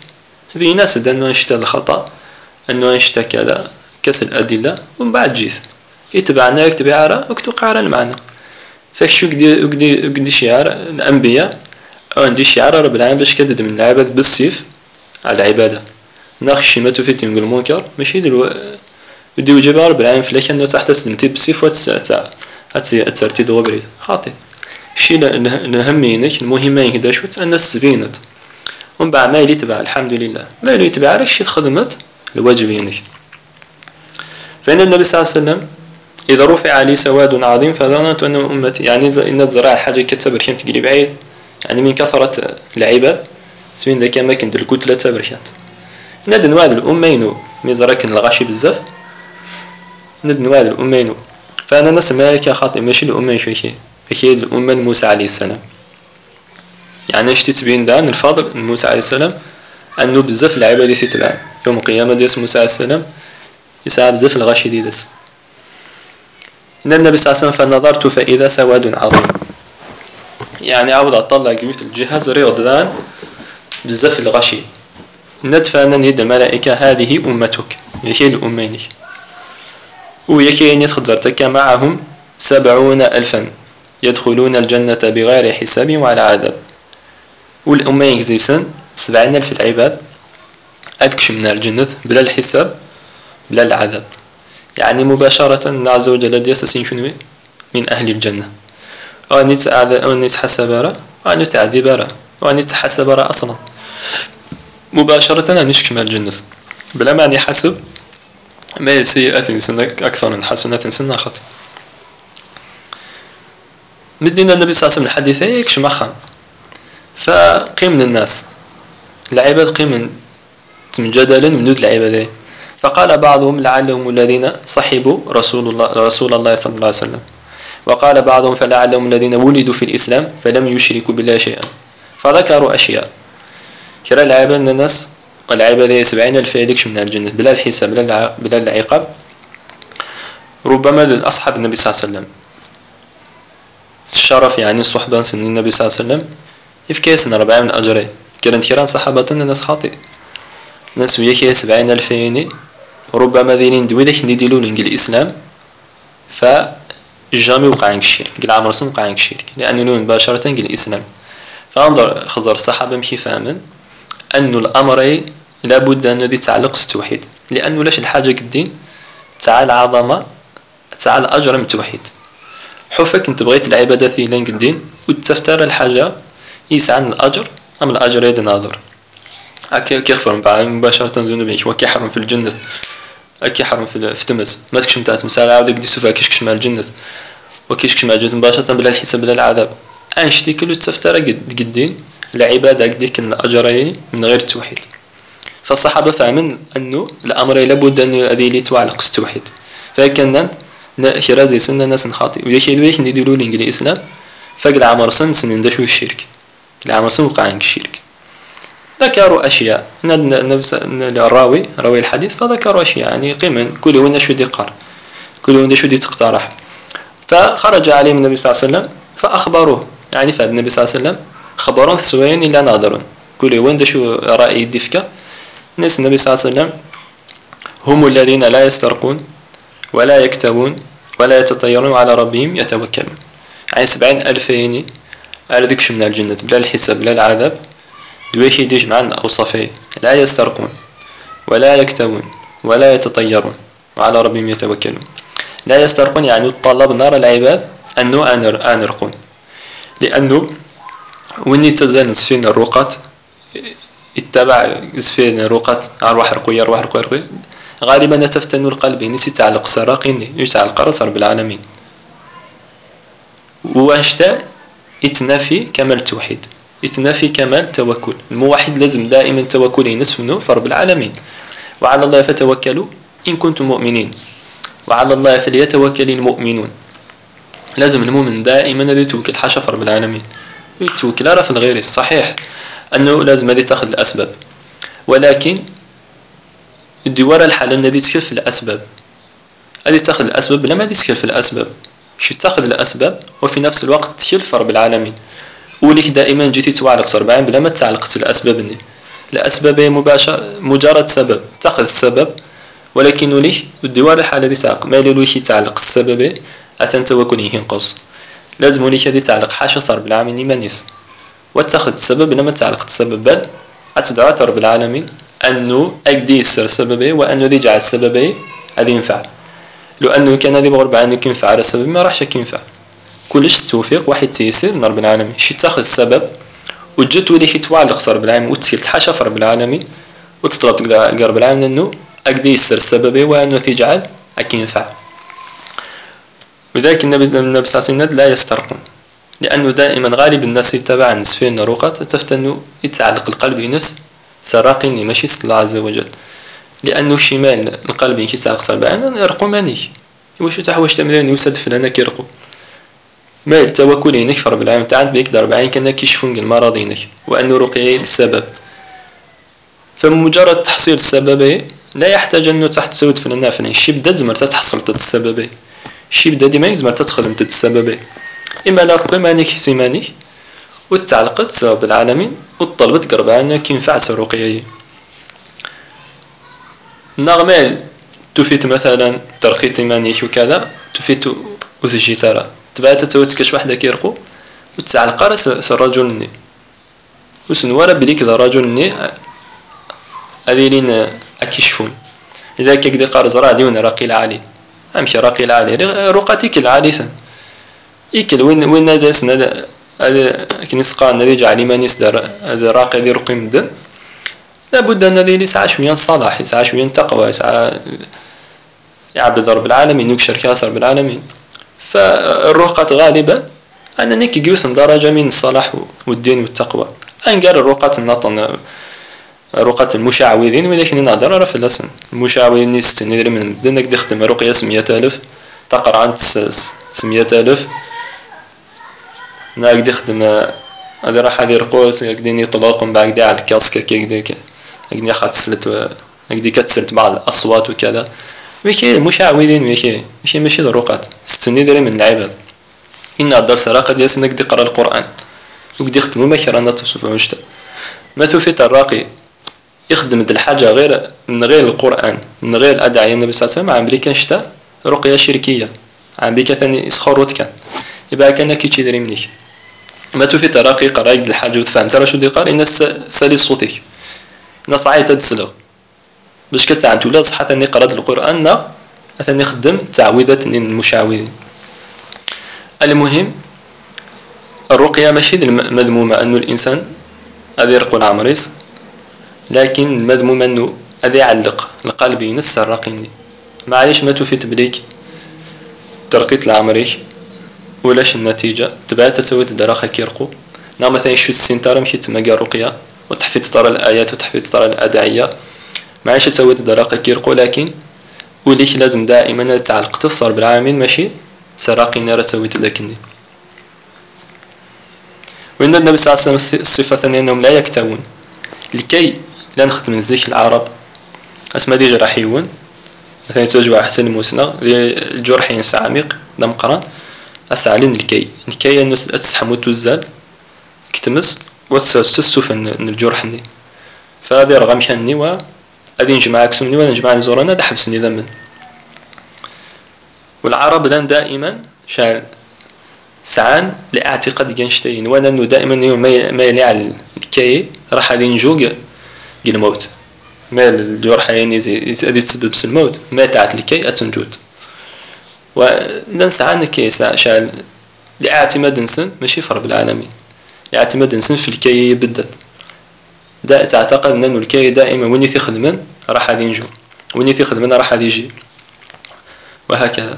S1: في ناس أنه يشتى الخطأ، أنه يشتى كذا كسر الأدلة، ومن بعد جيت يتبعنا يكتب عارة وكتوقع على المعنى. فشو قدي شعار الأنبياء أو عندي شعار رب العالمين باش كدد من العباد بالسيف على العبادة ناخش ما تفيت من المنكر ماشي بدي وجب رب العالمين فلاش أنه تحت سلمتي بالسيف الترتيب وبريد خاطئ. الشيء الأهمينك المهمين كدا شوت أن السفينة ومن بعد ما يتبع الحمد لله ما يتبع على الشيء خدمت الواجبينك. فإن النبي صلى الله عليه وسلم إذا رفع لي سواد عظيم فظننت أنه أمتي، يعني إن تزرع حاجة كتبر كانت تقلي بعيد، يعني من كثرة العباد سمين ذاك ما كنت الكتلة تبرشات ند نواد الأمينو ميزراكن الغاشي بزاف ند نواد الأمينو. فأنا نسمع لك خاطئ ماشي الأمين شوية هي الأمة موسى عليه السلام، يعني ايش تتبين دان الفضل موسى عليه السلام أنه بزاف العباد يتبع يوم القيامة ديس موسى عليه السلام يسعى بزاف الغاشي ديدس. إن النبي صلى الله عليه وسلم فنظرت فإذا سواد عظيم، يعني عاود أطلع قميت الجهاز رياض دان بزاف الغشي ندفع يد الملائكة هذه أمتك يكي الأمين ويكي أن يتخذرتك معهم 70,000 يدخلون الجنة بغير حساب ولا عذاب. والأمين زيسن 70,000 العباد أدكش من الجنة بلا الحساب بلا العذاب، يعني مباشرة الله عز وجل ديسسين شنو من أهل الجنة. أو نتحسب وأن تعذب وأن يتحسب أصلا مباشرة أن يشكم الجنة بلا معني حسب ما سيئات سنك أكثر من حسنات سنة خط. مدينا النبي صلى الله عليه وسلم الحديث يكش مخام فقيم الناس العباد قيم من جدل من دود العباد. فقال بعضهم لعلهم الذين صحبوا رسول الله صلى الله عليه وسلم، وقال بعضهم فلعلهم الذين ولدوا في الإسلام فلم يشركوا بالله شيئا. فذكروا أشياء كرا العباد الناس والعباد 70,000 يدكش من الجنة بلا الحساب بلا العقاب. ربما أصحاب النبي صلى الله عليه وسلم الشرف يعني صحبة سن النبي صلى الله عليه وسلم يفكيسنا 4 من أجره كرنت كران صحابة الناس خاطئ ناس وياكي 70,000 يعني ربما ذينين دويدك نديلو لنج الإسلام فجامي وقع عنك الشرك قل عمر سن وقع عنك الشرك لأنه مباشرة قل الإسلام. فانظر خزر الصحابة مشي فاهمن أنه الأمر لابد أن الذي تعلق التوحيد، لأنه لاش الحاجة الدين تعال عظمة تعال أجر من التوحيد. حفك انت بغيت العبادات لين الدين وتفتر الحاجة يسعى الأجر أم الأجر يد ناظر أكي كيخفر مباشرة دون بيش وكي حرم في الجنة أكي حرم في تمس ما تكش متاعت مسألة عاودك دي سوفا كيش مع الجنة وكيش مع الجنة مباشرة بلا الحساب بلا العذاب أنشتي كله تفتر قدين العبادة قديك الأجرين من غير التوحيد. فالصحابة فهمن أنه الأمر لابد أن هذه اللي تعلق التوحيد. فكان شرازي سنة ناس خاطئ ويشي دويش نديروا لإنجلي إسلام فقل عمر سن ندشوا الشرك العمر سن وقع عنك الشرك. ذكروا أشياء الراوي راوي الحديث فذكروا أشياء يعني قيمة كل وين شو دي قار كل وين شو دي تقترح. فخرج عليهم النبي صلى الله عليه وسلم فأخبروه يعني فهد النبي صلى الله عليه وسلم خبرون سوين إلا نادرون كل وين شو رأي الدفكة. ناس النبي صلى الله عليه وسلم هم الذين لا يسترقون ولا يكتبون ولا يتطيرون على ربهم يتوكلون. يعني 70,000 يعني أردكش من الجنة بلا الحساب بلا العذاب دويشي ديش معنا أوصافه لا يسترقون ولا يكتبون ولا يتطيرون وعلى ربهم يتوكلون. لا يسترقون يعني طلب نار العباد أنه أنرقون لأنه وإني تزال فينا الرقات اتبع فينا الرقات أرواح رقية أرواح رقية غالبا تفتن القلب نسي تعلق سراقين يتعلق رأس رب العالمين واشتا يتنافي كمال التوحيد يتنافي كمال توكل. الموحد لازم دائما توكل ينسف منه فرب العالمين وعلى الله فتوكلوا إن كنتم مؤمنين وعلى الله فليتوكل المؤمنون. لازم المؤمن دائما الذي يتوكل حاشا فرب العالمين يتوكل على في الغير الصحيح أنه لازم هذه تأخذ الأسباب ولكن الدوار الحل الذي تكلف الأسباب هذه تأخذ الأسباب لما هذه تكلف الأسباب شو تأخذ الأسباب وفي نفس الوقت تكلف رب العالمين. وليك دائما جيتي توعلق 40 بلا ما تعلقت الأسباب الأسباب مباشرة مجرد سبب تأخذ السبب، ولكن ليش الدوار الحالة دي تعلق ما ليش يتعلق السبب أثن توكله ينقص، لازم ليش هذه تعلق حاجة صار بالعالمين مانيس وتاخذ السبب لما تعلق السبب، بل أتدعى رب العالمين أنه أقدي يسر سببه وأنه ذي جعل سببه هذه ينفع، لو أنه كان هذه بغرب عنك ينفع على السبب ما راحش ينفع. كلش توفيق واحد تيسير من رب العالمين، شي تاخذ السبب وتجد ولي شي تعلق صار بالعالمين وتسير تحاشى في رب العالمين وتطلب رب العالمين أنه أقدي يسر سببه وأنه تجعل أكي ينفع. وذلك النبي صلى الله عليه وسلم لا يسترقون، لأنه دائما غالب الناس يتبع النسفين الرقات تفتنوا يتعلق القلب نفس سراقيني ماشي الله عز وجل، لأنه شمال القلب كي تاقصر بعنا يرقو مانيش واش تحوش تمرين يوسد فلانا كيرقو ما التوكل هناك في رب العالمين تعال بيك ضرب عين كنا كيشفون المرض وأنه رقيه السبب، فمجرد تحصيل السبب لا يحتاج أنه تحت سود فلنا فلان الشي بدا زمرت تحصل السبب، الشي بدا ديما يزمر تدخل السبب، إما لا رقي مانيك سيمانيك وتعلقت سبب بالعالمين وطلبت قرب عنك ينفع الرقيه. نغمال تفيت مثلا ترقيت مانيك وكذا تفيت وتجي ترى تبعت تسوت كاش وحده كيرقو وتعلق راس الرجل ني وسنورا بلي كذا رجل ني هذه لين أكشفون إذا كيقدر قارز راديون راقي العالي أمشي راقي العالي رقاتك العالي إكل وين هذا سن هذا كنيس قال الذي جعل ما يصدر هذا راقي ذي رقي مدن لابد أن ذي يسعى شوية صلاح يسعى شوية تقوى يسعى يعبد رب العالمين يكشر كاسر بالعالمين. فالرقات غالبا أنا نيك جيوث درجة من الصلاح والدين والتقوى أن قال الرقات النطن رقات المشعوذين ولكن نهضر في الاسم المشعوذين يستنير من بدنك تخدم رقية 100,000 تقرا عن 100,000 ناك يخدم هذا راح هذه رقوس يقدين يطلقهم بعد على الكاسكا كيك يقدين خاتسلت يقدين كتسلت بعض الأصوات وكذا ويكي المشعوذين ويكي ماشي الرقات استنير من العباد إن الدرس راقد يسنك دي قرأ القرآن وقد يخدموا ما كرا نتصف ومشتا ما توفيت الراقي يخدم الحاجة غير من غير القرآن من غير أدعية النبي صلى الله عليه وسلم عم بليكا شتا رقية شركية عم بليكا ثاني يسخروت كان يبقى كان كي تشدري منيك ما توفي تراقي قرايك الحاجة وتفهم ترى شو دي قال إن سالي صوتك ناس عاية تدسلغ باش كتعمل ولا صحة أني قرأت القرآن نا أثني خدم تعويذة المشعوذين. المهم الرقية ماشي مذمومة أنه الإنسان هذا يرقو العمريس، لكن المذموم أنه هذا يعلق القلب ينس الرقيني معليش ما تفيد بليك ترقيت العمريش ولاش النتيجة تبعت تسوي الدراخة كيرقو نعم مثلا شو السنتار مشيت تمقى رقية وتحفيت ترى الآيات وتحفيت ترى الأدعية معليش تسوي الدراخة كيرقو، لكن وليش لازم دائما تعلق تصر بالعالمين ماشي سراقي نار تسوي تذاكني. وإن النبي صلى الله عليه وسلم الصفة أنهم لا يكتوون لكي لا نخدم الزيك العرب اسمها دي جراحيون مثلا يتوجوا أحسن المسنى الجرح ينسى عميق دم قران أسعلين لكي أنه تسحمو توزال كتمس وتسوف أن الجرح ني فهذا رغم شاني وهذه نجمع أكسمني وهذا نجمع زورانا ده حبسني ذمن. والعرب لان دائما شال سعان لاعتقاد جنشتين وانا انه دائما ما يلي على الكي راح هذه نجوق الموت ما الجرح يعني هذه تسبب الموت ما تعت لكي اتنجود وننسى عنك كي شال لاعتماد انسان ماشي في رب العالمين لاعتماد انسان في الكي بدت دا تعتقد انه الكي دائما وين يخدمن راح هذه نجو وين يخدمن راح هذه يجي وهكذا.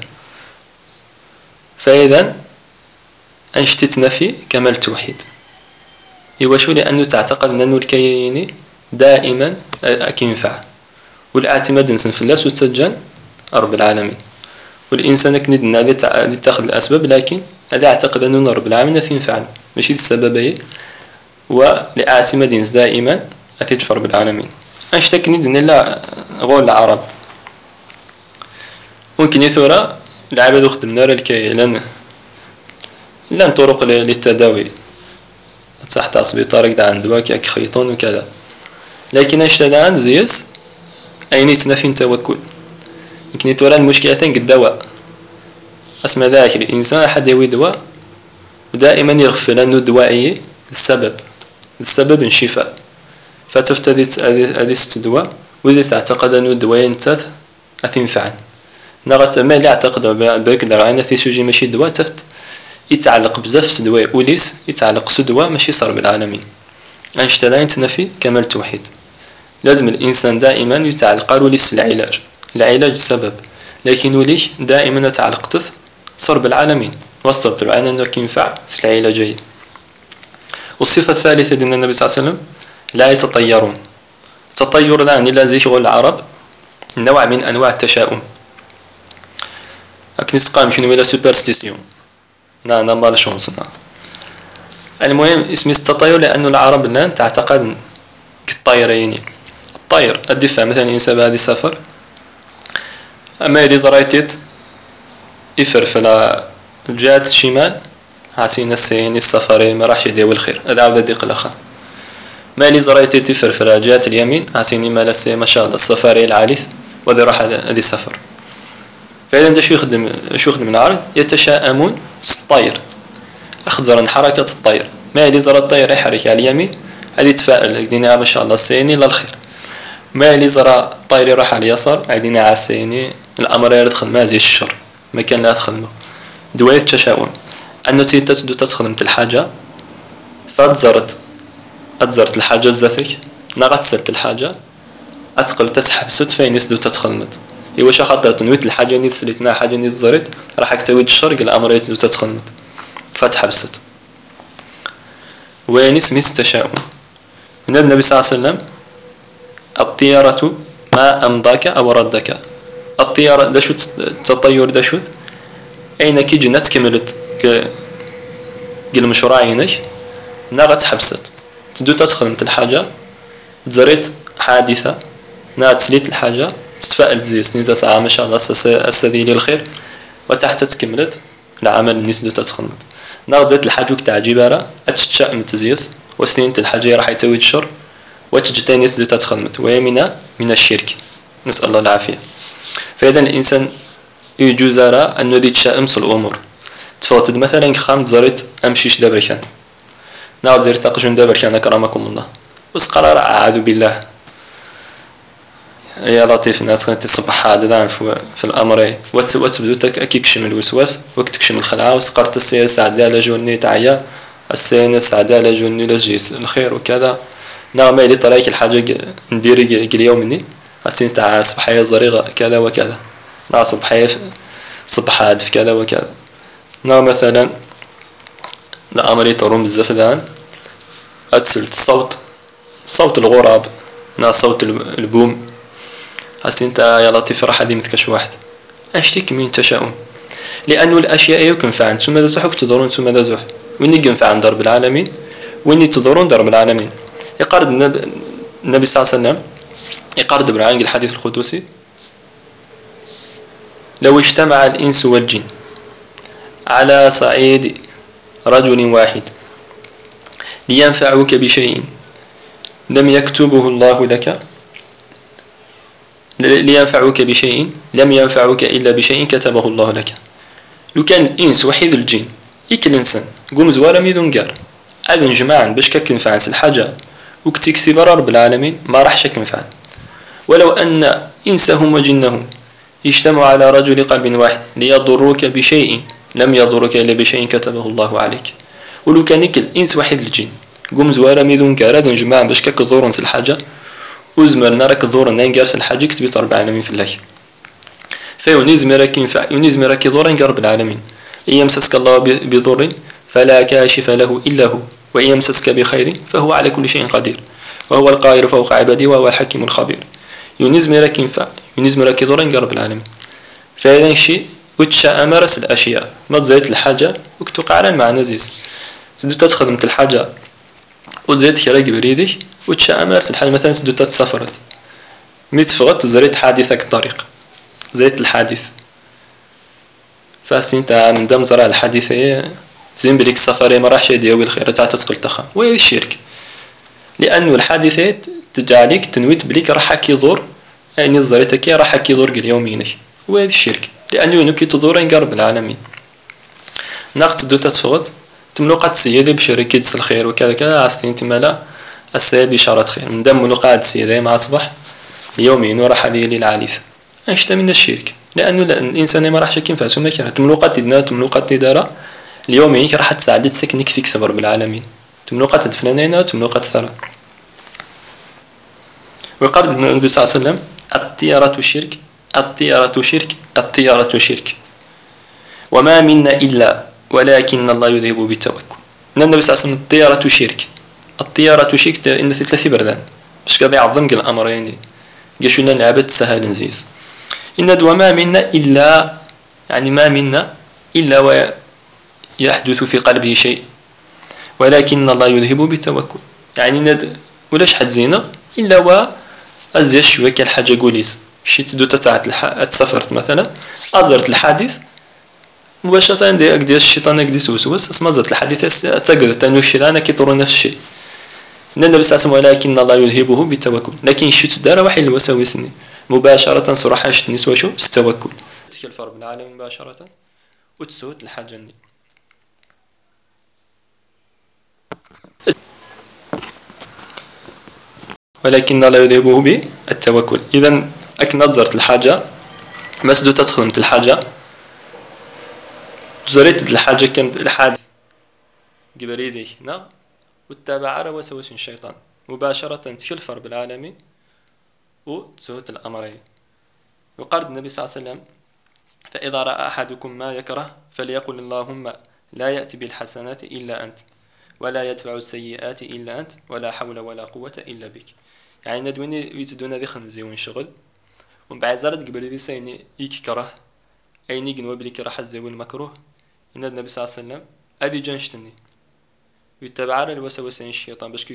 S1: فإذا أنشتتنا في كمال التوحيد يواشو لأنه تعتقد أنه الكياني دائما أكينفع والاعتماد نسن في الله وتسجل رب العالمين والإنسان كندنا هذه تاخذ الأسباب لكن هذا اعتقد أنه رب العالمين ينفع ماشي السببية ولاعتماد دائما أتيت رب العالمين أنشتك ندنا لا غول العرب ممكن يثورا العباد يخدم نار الكي لان طرق للتداوي تحت أصبي طارق دا عند باك خيطون وكذا لكن اشتدان زيس أين تنفي توكل يمكن تورا المشكلة قد الدواء اسمى ذاك الإنسان أحد يوي دواء ودائما يغفل أنه الدوائي السبب الشفاء فتفتدي هذه الدواء وإذا تعتقد أنه الدواء نتاث أتنفعن نغت ما اللي اعتقد بقدر عنا في سوجي ماشي دواء تفت يتعلق بزاف سدواء أوليس يتعلق سدواء ماشي صار بالعالمين أينشتاين تنفي كمال التوحيد لازم الإنسان دائما يتعلق وليس العلاج السبب لكن وليش دائما يتعلق تث صار بالعالمين وصلت بالعين أنه ينفع العلاجين. والصفة الثالثة دين النبي صلى الله عليه وسلم لا يتطيرون. التطير يعني لا زي شغل العرب نوع من أنواع التشاؤم لكن يسقام شنو إلى سوبرستيسيون نعم بالشونس المهم اسم التطير لأنه العرب الآن تعتقد كالطيرين الطير الدفاع مثلا إنسان بهذه السفر أما إذا زريتت يفرفل الجهة الشمال حاسين السيني السفري ما راحش يديو الخير هذا عاود ديق الأخر ما إذا زريتت تفرفل الجهة اليمين حاسيني ما لسي ما شاء الله السفري العالث وذي راح هذه السفر فإذا أنت شو يخدم العرب يتشاءمون الطير أخذرا حركة الطير ما إذا زرى الطير يحرك على اليمين هذه تفائل دينا ما شاء الله السيني للخير ما اللي زرى الطير يروح على اليسار عيدين على السيني الأمر يدخل ما زي الشر ما كان لا تخدمه دواية التشاؤم أنه تسدو تخدمت الحاجة فاتزرت الحاجة الذاتك نغت سرت الحاجة أتقل تسحب ست فين يسدو تتخدمت إيواش خاطر تنويت الحاجة اللي تسلتنا حاجة اللي تزرت راح تزوج الشر الأمر يسدو تتخدمت فتحب ست وين اسمه التشاؤم من النبي صلى الله عليه وسلم الطيارة ما أمضاك أو ردك الطيارة دشوت التطير دشوت أين كي جنات كملت قل مشروعينك ناغت حبست تدو تخدمت الحاجة تزريت حادثة تسليت الحاجة تتفائل تزيس نيتا ساعة ما شاء الله السذيلي الخير وتحت تكملت العمل اللي سدو تخدمت ناغت زيت الحاجة تاع جبارة أتشائم تزيس وسنينت الحاجة راح يتوي الشر وتجتني سدو تخدمت وهي من الشرك نسأل الله العافية. فإذا الإنسان يجوز أنه يتشائم الأمور تفوت مثلا خام زريت أمشيش دبركان ناغ زريت تقجون دبركان أكرمكم الله وسقرار أعوذ بالله يا لطيف الناس كانت تصبح هذا في الأمر وتبدو تكشم الوسواس وتكشم الخلعة وسقرت السياسة عدالة جوني تعيا السياسة عدالة جوني لجيس الخير وكذا نعم اللي طريق الحاجة نديري اليوم أسين تاع صباحية زريغة كذا وكذا نعم صباحات في كذا وكذا نعم مثلا الأمر يطرون بزاف ذان أتسلت صوت الغراب نعم صوت البوم أسين تا يا لطيف راح هذه مثكش واحد أشتك من تشاؤم لأنه الأشياء ينفعن ثم ذا زحك تضرون ثم ذا زح وين ينفعن درب العالمين وين تضرون درب العالمين يقارد النبي صلى الله عليه وسلم يقارد بالعانق الحديث القدسي لو اجتمع الإنس والجن على صعيد رجل واحد لينفعوك بشيء لم يكتبه الله لك لينفعوك بشيء لم ينفعوك إلا بشيء كتبه الله لك. لو كان الإنس وحيد الجن يكل إنسان قوم زوارا ميدون قار أذن جماعا باش كنفعن الحاجة وكتكتب رب العالمين ما راحش كنفعن ولو أن إنسهم وجنهم اجتمعوا على رجل قلب واحد ليضروك بشيء لم يضرك إلا بشيء كتبه الله عليك. ولو كان يكل إنس وحيد الجن قوم زوارا ميدون قار أذن جماعا باش كدورن الحاجة وزمرنا راك الدور نانجاس الحاجة كتبت رب العالمين في الله فيونيز مراك ينفع يونيز مراك يضر رب العالمين إن يمسسك الله بضر فلا كاشف له إلا هو وإن يمسسك بخير فهو على كل شيء قدير وهو القاهر فوق عباده وهو الحكيم الخبير. يونيز مراك ينفع يونيز مراك يضر رب العالمين فهذا الشيء وتشاء أمارس الأشياء ما تزيد الحاجة وكتوقع على المعنى زيز تدو تخدمت الحاجة وتزيد كراك بريدك وتشاء أمارس الحاجة مثلا تدو تسافرت متفغت زريت حادثك الطريق زيت الحادث فاسين تاع من دم زرع الحادثة زين بليك السفر ما راحش يديو بالخير تاع تسقل تخا وهي الشرك لأنه الحادثات تجعلك تنويت بليك راح كيدور، يعني الزريتك راح كيدور اليومينك، وهذا الشرك لأنه كي تدور رب العالمين. ناقص دو تتفغد تملوقات السيدة بشركة الخير وكذا كذا عستين تمالا السيد بشارة خير من دم ملوقات السيدة مع أصبح اليومين وراح هذه للعليف أشتا من الشرك، لأنه الإنسان ما راح شكين فاسو نكرة تملوقات تدنا تملوقات تدارا اليومين راح تساعد تسكنك تكسب رب العالمين تملوقات الفلانين وتملوقات ثرى. وقال النبي صلى الله عليه وسلم الطيرة شرك الطيرة شرك الطيرة شرك وما منا إلا ولكن الله يذهب بالتوكل. النبي صلى الله عليه وسلم الطيرة شرك الطيرة شرك إن ثلاثة بردان باش كذا يعظم الأمر يعني قشنا العبد سهل نزيز إن وما منا إلا يعني ما منا إلا ويحدث في قلبه شيء ولكن الله يذهب بالتوكل يعني ولاش حد زينة إلا و أزيش شوية كالحاجة قوليس شيت دو تتعت سافرت مثلا أزرت الحادث مباشرة عندي أقدر الشيطان أقدر وسوس اسمع زرت الحادث تقدر تنوش أنا كيطور نفس الشيء النبي صلى الله عليه وسلم ولكن الله يذهبه بالتوكل لكن شيت دار واحد الوساوسني مباشرة صراحة شت نسوى شو التوكل تسكي الفرق بالعالم مباشرة وتسوت الحاجة دي. ولكن الله يذهبه بالتوكل. إذا أك نظرت الحاجة مسدو تدخلت الحاجة زريت الحاجة كانت الحادث قبل يديك نعم واتبع على وسوس الشيطان مباشرة تكلفر بالعالمين وتسوت الأمرين. وقال النبي صلى الله عليه وسلم فإذا رأى أحدكم ما يكره فليقل اللهم لا يأتي بالحسنات إلا أنت ولا يدفع السيئات إلا أنت ولا حول ولا قوة إلا بك. يعني ندوني يتدون ذي خنزيون شغل ومن بعد زرد قبل ذي سيني يكره أي نيجن وبلك راح الزيون المكروه إن النبي صلى الله عليه وسلم أدي جنشتني يتبع على الوسوسة الشيطان باش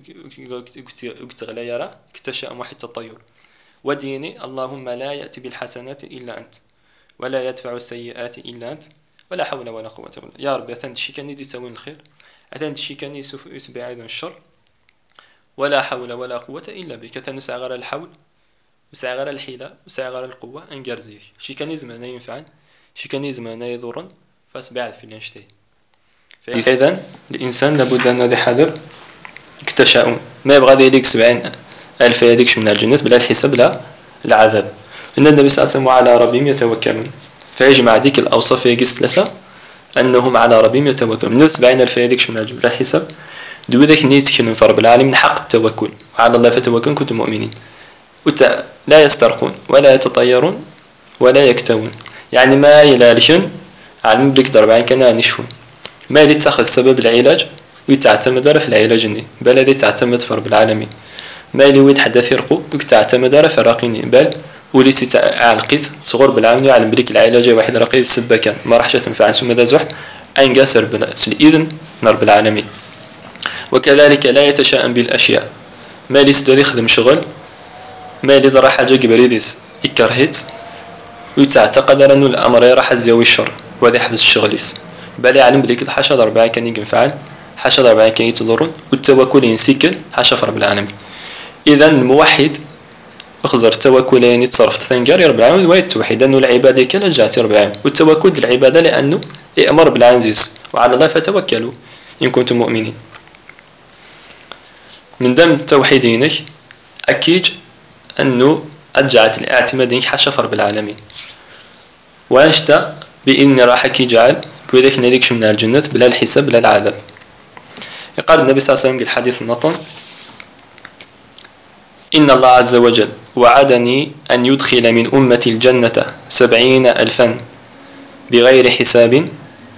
S1: كتغلى يرى كتشاء واحد الطيور وديني اللهم لا يأتي بالحسنات إلا أنت ولا يدفع السيئات إلا أنت ولا حول ولا قوة إلا بالله. يا رب أثنت الشيكاني دي تسوين الخير أثنت الشيكاني يسبع أيضا الشر ولا حول ولا قوة إلا بك أثنت سعى غير الحول وسعى غير الحيلة وسعى غير القوة أنجرزيك شيكاني زمانا ينفعن شيكاني زمانا يضرن فاسبع في الانشتي. فإذا الإنسان لابد أن يحذر اكتشاؤون ما يبغى ذلك 70,000 يديكش من الجنة بلا الحساب لا العذاب. إن النبي صلى الله عليه وسلم على ربهم يتوكلون فيجمع ذيك الأوصاف يقيس ثلاثة أنهم على ربهم يتوكلون من 70,000 يديكش من الجنة بلا حساب دو ذاك نيت كنون في رب العالمين حق التوكل وعلى الله فتوكلون كنتم مؤمنين لا يسترقون ولا يتطيرون ولا يكتوون يعني ما يلالشن على المبلك ضربان كان نشفون ما اللي تاخذ سبب العلاج ويتعتمد في العلاج ني بل الذي تعتمد في رب العالمين ما اللي يتحدث يرقو تعتمد في راقيني بل ولي عالقيث صغور بالعالمين يعلم بليك العلاج واحد رقيث سبكان ما راحش تنفع ثم ذا زح أين قاسر الإذن من رب العالمين. وكذلك لا يتشاءم بالأشياء ما اللي سدو يخدم شغل ما اللي زرع حاجة قبريديس يكرهت ويتعتقد أنه الأمر راح يزيوي الشر وهذا يحبس الشغليس بل يعلم بليك حاشا ضربان كان ينفعل حاشا ضربان كان يتضرون والتوكل ينسيكل حاشا في رب العالمين. إذا الموحد اخزر التوكل يعني يتصرف تثنجر رب العالمين ويتوحد أنه العبادة كلا جات رب العالمين والتوكل العبادة لأنه يأمر بالعنزيز وعلى الله فتوكلوا إن كنتم مؤمنين. من دم التوحيدينك أكيد أنه أرجعت الاعتماد حاشا في رب العالمين وأنشتا بإذن راح يجعل كذلك نديكش من الجنة بلا الحساب بلا العذاب. قال النبي صلى الله عليه وسلم في الحديث النطن إن الله عز وجل وعدني أن يدخل من أمتي الجنة 70,000 بغير حساب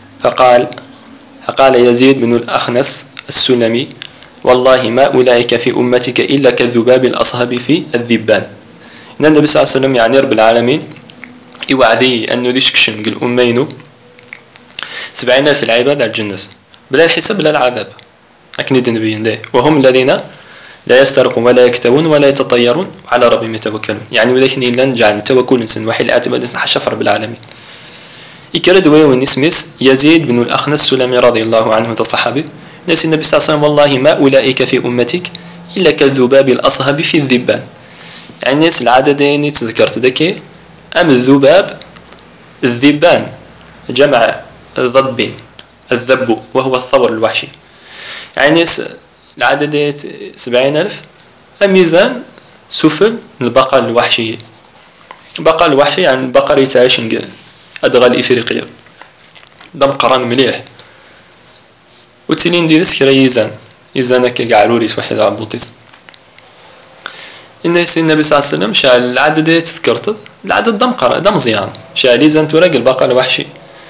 S1: فقال يزيد بن الأخنس السلمي والله ما أولئك في أمتك إلا كالذباب الأصهب في الذبان. إن النبي صلى الله عليه وسلم يعني رب العالمين يوعدي أن يدشكشن قل أمينو 70,000 العباد على الجنة بلا الحساب بلا العذاب أكني نبيين ده وهم الذين لا يسترقون ولا يكتوون ولا يتطيرون على ربهم يتوكلون يعني وذاك إلا نجعل توكل إنسان وحي الاعتماد إنسان حشفر بالعالمين. يكرد وين اسميس يزيد بن الأخنس السلمي رضي الله عنه الصحابي ناس النبي صلى الله عليه وسلم والله ما أولئك في أمتك إلا كالذباب الأصهب في الذبان. يعني ناس العددين تذكرت ذكي أم الذباب الذبان جمع ضب، الذب وهو الثور الوحشي. يعني العدد 70,000. الميزان سفل البقر الوحشي. البقر الوحشي يعني البقر يتعيش أدغال إفريقيا، دم قران مليح. وتلين دي ذكر يزان يزانك قعروريس واحد عبوطيس. الناس النبي صلى الله عليه وسلم شال العدد تذكرت العدد دم قرا دم مزيان شال يزان تراق البقر الوحشي.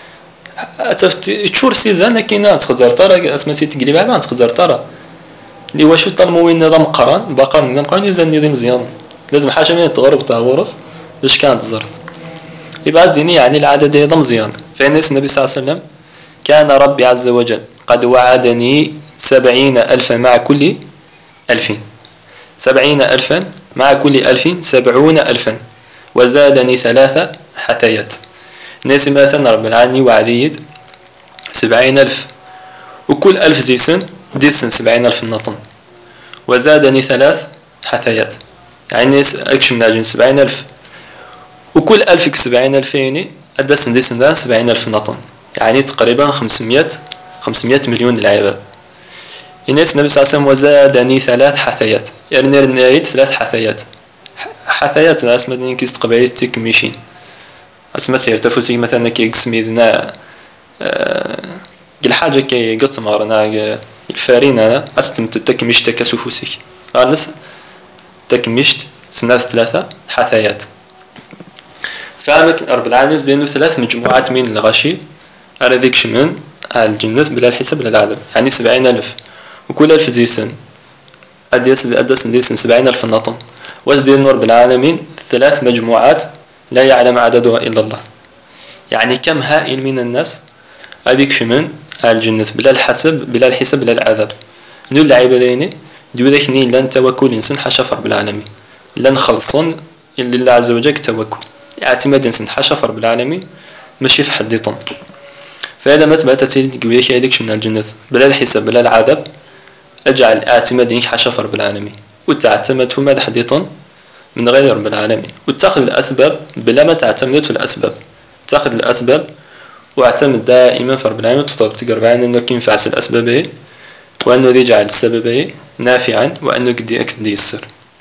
S1: تشور سيزان لكن تقدر ترى اسمتي تقلب على تقدر ترى اللي واش طالموين نظام قران بقر نظام قران يزن نظام مزيان. لازم حاجه من تغرب تاع غورس باش كانت زرت يبقى ديني يعني العدد نظام مزيان. فالناس النبي صلى الله عليه وسلم كان ربي عز وجل قد وعدني 70,000 مع كل 1000، 70,000 مع كل 1000 70,000 وزادني 3 حثيات. الناس مثلا رب العالمين وعديد 70,000 وكل 1000 زيسن ديسن 70,000 نطن وزادني 3 حثيات. يعني أكش من عجين 70,000 وكل 1000 70,000 يعني أدسن ديسن دا 70,000 نطن، يعني تقريبا 500 مليون العباد. الناس النبي صلى الله عليه وسلم وزادني 3 حثيات، يعني نريد 3 حثيات. حثيات ناس مدني كيست قبائل تكميشين اسمع سير تفوسي مثلا كي قسميدنا الحاجة كي قط مارنا الفارينة أستم تتكمشت كسفوسي غالس تكمشت سنة 3 حثيات. فهمت رب العالمين دينو 3 مجموعات من الغشي على ذيك شمن على الجنة بلا الحساب بلا العدد، يعني 70,000 وكل 1000 زيسن أدس ديسن 70,000 نطن. وازدين رب العالمين 3 مجموعات لا يعلم عددها إلا الله. يعني كم هائل من الناس هذيك شمن الجنة بلا الحسب بلا الحساب بلا العذاب. نو العبادين ديو ذاكني لن توكل إنسان حشف رب العالمين لن خلصون إلا الله عز وجل توكل اعتماد إنسان حشف رب العالمين ماشي في حد طن. فهذا ما ثبت تقول هذيك شمن الجنة بلا الحساب بلا العذاب. اجعل اعتمادك حشف رب العالمين وتعتمد في ماذا حد طن من غير رب العالمين، وتاخذ الأسباب بلا ما تعتمد في الأسباب. تاخذ الأسباب واعتمد دائما في رب العالمين تقرب عن أنك ينفع الأسباب وأنه يجعل السبب نافعا وأنه قد يسر.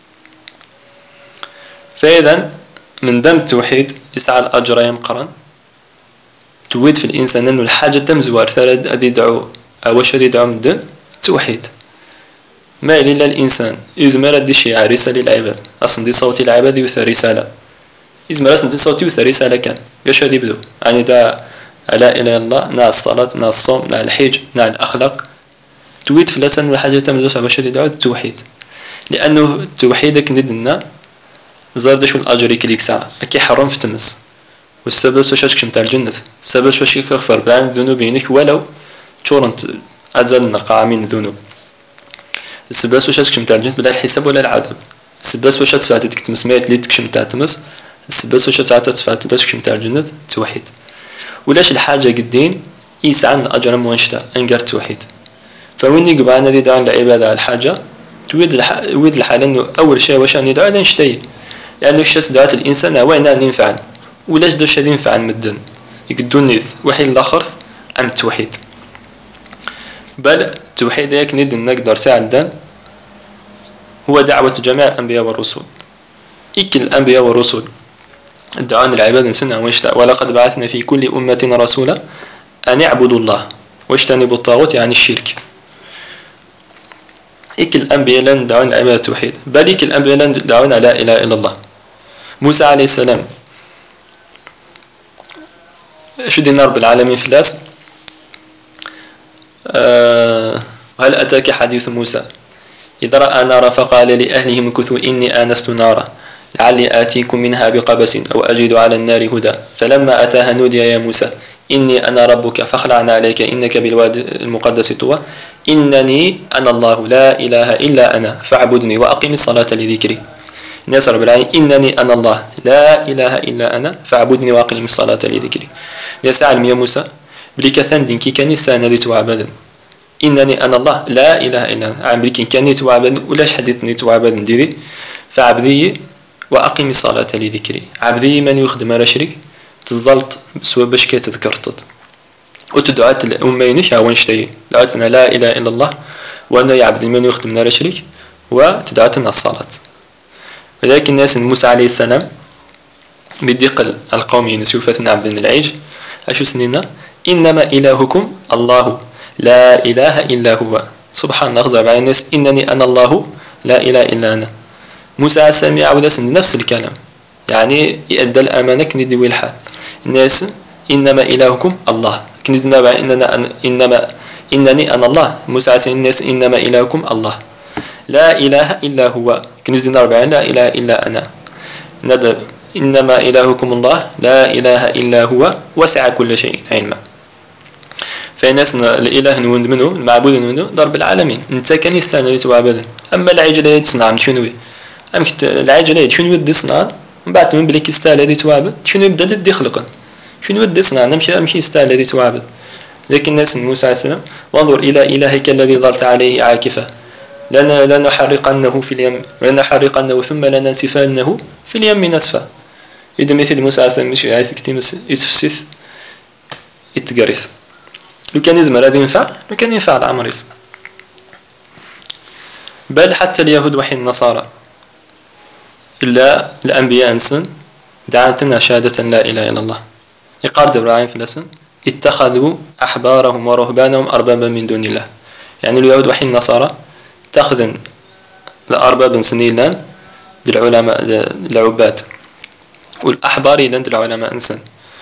S1: فإذا من دم التوحيد يسعى الأجر يمقرن تويد في الإنسان أنه الحاجة تمزوار ثلاث أدي دعو أوش أدي دعو من دون توحيد. ما إلا الإنسان إزمر دي شيء رسالة للعباد أصلا دي صوتي العباد يوثر رسالة إزمر أصلا دي صوتي يوثر رسالة كان قش هذي بدو يعني دا لا إله إلا الله نا الصلاة نا الصوم نا الحج نا الأخلاق تويد في لسان الحاجة تمزوار أوش أدي دعو التوحيد. لأنه توحيدك ندنا زاد شو الأجر يكليك ساعة أكي حرام في تمس والسبب سوشك شمت الجنة السبب سوشك يغفر بعن ذنوبينك ولو شورنت أزلنا قاعمين ذنوب. السبب سوشك شمت الجنة بلا الحساب ولا العذاب. السبب سوشك فاتتك تمس ميت ليتك شمت تمس السبب سوشك عتت فاتتك شمت الجنة توحيد. ولاش الحاجة قدين يسعى أجر موانشتا أنقر توحيد. فوين يقبعنا ذي دعان العبادة على الحاجة ويد الحال إنه أول شيء وشان يدعو هذا نشتي لأنه الشخص دعوة الإنسان وين ينفعن ولاش داش هذا ينفعن مدن يقدون نيث وحيد الآخر عن التوحيد. بل التوحيد ياك ند نقدر ساعدا هو دعوة جميع الأنبياء والرسل. إكل الأنبياء والرسل دعان العباد سنة واشتاء ولقد بعثنا في كل أمة رسولا أن يعبدوا الله واجتنبوا الطاغوت يعني الشرك. إكل الأنبياء لن دعون العبادة التوحيد بل إكل الأنبياء لن دعون لا إله إلا الله. موسى عليه السلام شو دين رب العالمين في اللاس هل أتاك حديث موسى إذا رأى نارا فقال لأهلهم كثوا إني آنست نارا لعلي آتيكم منها بقبس أو أجد على النار هدى فلما أتاها نودي يا موسى إني أنا ربك فاخلعنا عليك إنك بالواد المقدس طوى إنني أنا الله لا إله إلا أنا فاعبدني وأقم الصلاة لذكري. الناس رب العالمين إنني أنا الله لا إله إلا أنا فاعبدني وأقم الصلاة لذكري. الناس علم يا موسى بلي كثن دينكي كان إنسان ذي توعبدا إنني أنا الله لا إله إلا أنا عمري كان يتوعبد ولاش حديث يتوعبد نديري فعبدي وأقم الصلاة لذكري عبدي من يخدم على شريك تزلط سوا باش كتذكرت وتدعات الأمينش هاون شتي دعاتنا لا إله إلا الله وأنا يعبد من يخدم على شريك وتدعاتنا الصلاة. ولكن الناس موسى عليه السلام بدقل القوم ينسوفتنا عبد العيج أشو سنينا إنما إلهكم الله لا إله إلا هو سبحان الله غضب على الناس إنني أنا الله لا إله إلا أنا. موسى عليه السلام يعود نفس الكلام يعني يؤدى الأمانة كندي الحال الناس إنما إلهكم الله كنزنا إنني أنا الله موسى عليه السلام الناس إنما إلهكم الله لا إله إلا هو كنزنا لا إله إلا أنا ندب إنما إلهكم الله لا إله إلا هو وسع كل شيء علما. فالناس الإله نوند منه المعبود منه ضرب العالمين انت كان يستاهل يتوعبد. أما العجلة يتصنع شنو أم العجلة شنو يدي صنع من بعد من بليك يستاهل هذه توعبد شنو يبدأ يدي خلقا شنو يدي صنع نمشي يستاهل هذه توعبد. لكن الناس موسى عليه السلام وانظر إلى إلهك الذي ظلت عليه عاكفة لنحرقنه في اليم لنحرقنه ثم لننسفنه في اليم نسفا. إذا مثل موسى عليه السلام مش عايز كتير يتفسس يتجرث لو كان يزمر هذا ينفع لو كان ينفع العمر اسم. بل حتى اليهود وحي النصارى إلا الأنبياء أنسن دعاتنا شهادة لا إله إلا الله يقارد إبراهيم في الأسن اتخذوا أحبارهم ورهبانهم أربابا من دون الله. يعني اليهود وحي النصارى تأخذن الأرباب سنيلان بالعلماء العباد والأحبار لند العلماء إنسان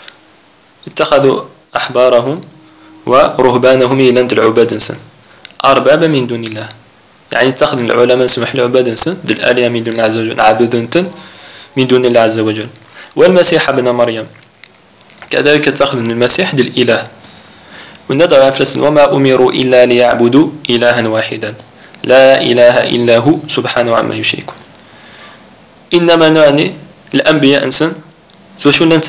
S1: اتخذوا أحبارهم ورهبانهم لند العباد إنسان أربابا من دون الله. يعني اتخذ العلماء سمح العباد إنسان بالآلهة من دون الله عز وجل عبدونتن من دون الله عز وجل. والمسيح ابن مريم كذلك اتخذ المسيح الإله والندى عفلس وما أمروا إلا ليعبدوا إلها واحدا لا إله إلا هو سبحانه عما يشركون. إنما نعني الأنبياء إنسان سوى شو لن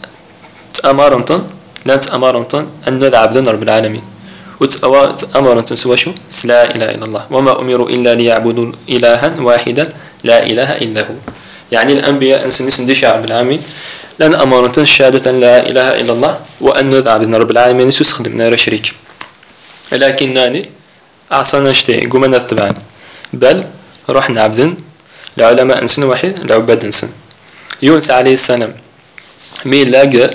S1: تأمرنتن لن تأمرنتن أن ندعى عبدنا رب العالمين وتأمرنتن سوى شو لا إله إلا الله وما أمروا إلا ليعبدوا إلها واحدا لا إله إلا هو. يعني الأنبياء إنسان يسندش رب العالمين لن أمرنتن شهادة لا إله إلا الله وأن ندعى عبدنا رب العالمين سيسخدمنا شريك. لكن ناني أعصانا شتي قمنا تبعا بل رحنا عبدن العلماء إنسان واحد العباد إنسان. يونس عليه السلام مين لاقى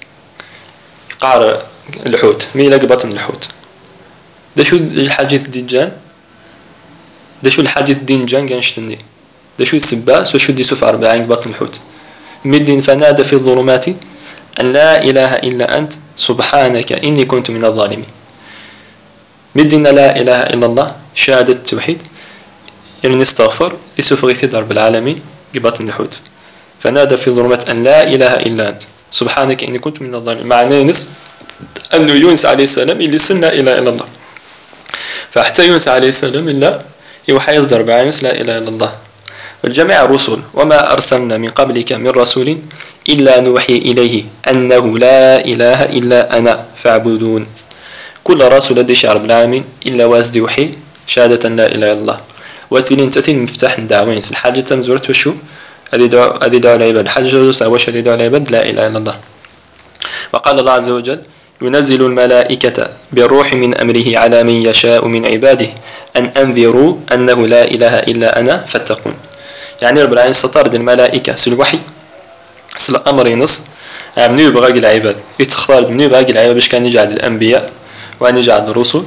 S1: قعر الحوت مين لاقى بطن الحوت ده شو الحاجة الدجان ده شو الحاجة الدنجان كانشتني ده شو السباس وشو دي سفر بعين بطن الحوت مدين فنادى في الظلمات أن لا إله إلا أنت سبحانك إني كنت من الظالمين. مدين لا إله إلا الله شهادة توحيد يعني نستغفر يسوف غيث رب العالمين بطن الحوت فنادى في الظلمات أن لا إله إلا أنت سبحانك إني كنت من الظالمين. معناه نس أنه يونس عليه السلام اللي سنة إله إلا الله فحتى يونس عليه السلام إلا يوحى يصدر بعينس لا إله إلا الله. والجميع الرسل وما أرسلنا من قبلك من رسول إلا نوحي إليه أنه لا إله إلا أنا فاعبدون. كل رسول لدي رب العالمين إلا واسد وحي شهادة لا إله إلا الله وتلين تثين مفتاح الدعوين الحاجة تمزورت وشو هذه دعوة العباد حاجة جلوس أوش هذه دعوة العباد لا إله إلا الله. وقال الله عز وجل ينزل الملائكة بالروح من أمره على من يشاء من عباده أن أنذروا أنه لا إله إلا أنا فاتقون. يعني رب العالمين ستطرد الملائكة سالوحي سل أمر نص منو يبغى العباد يتختار منو يبغى العباد باش كان يجعل الأنبياء وأن يجعل الرسل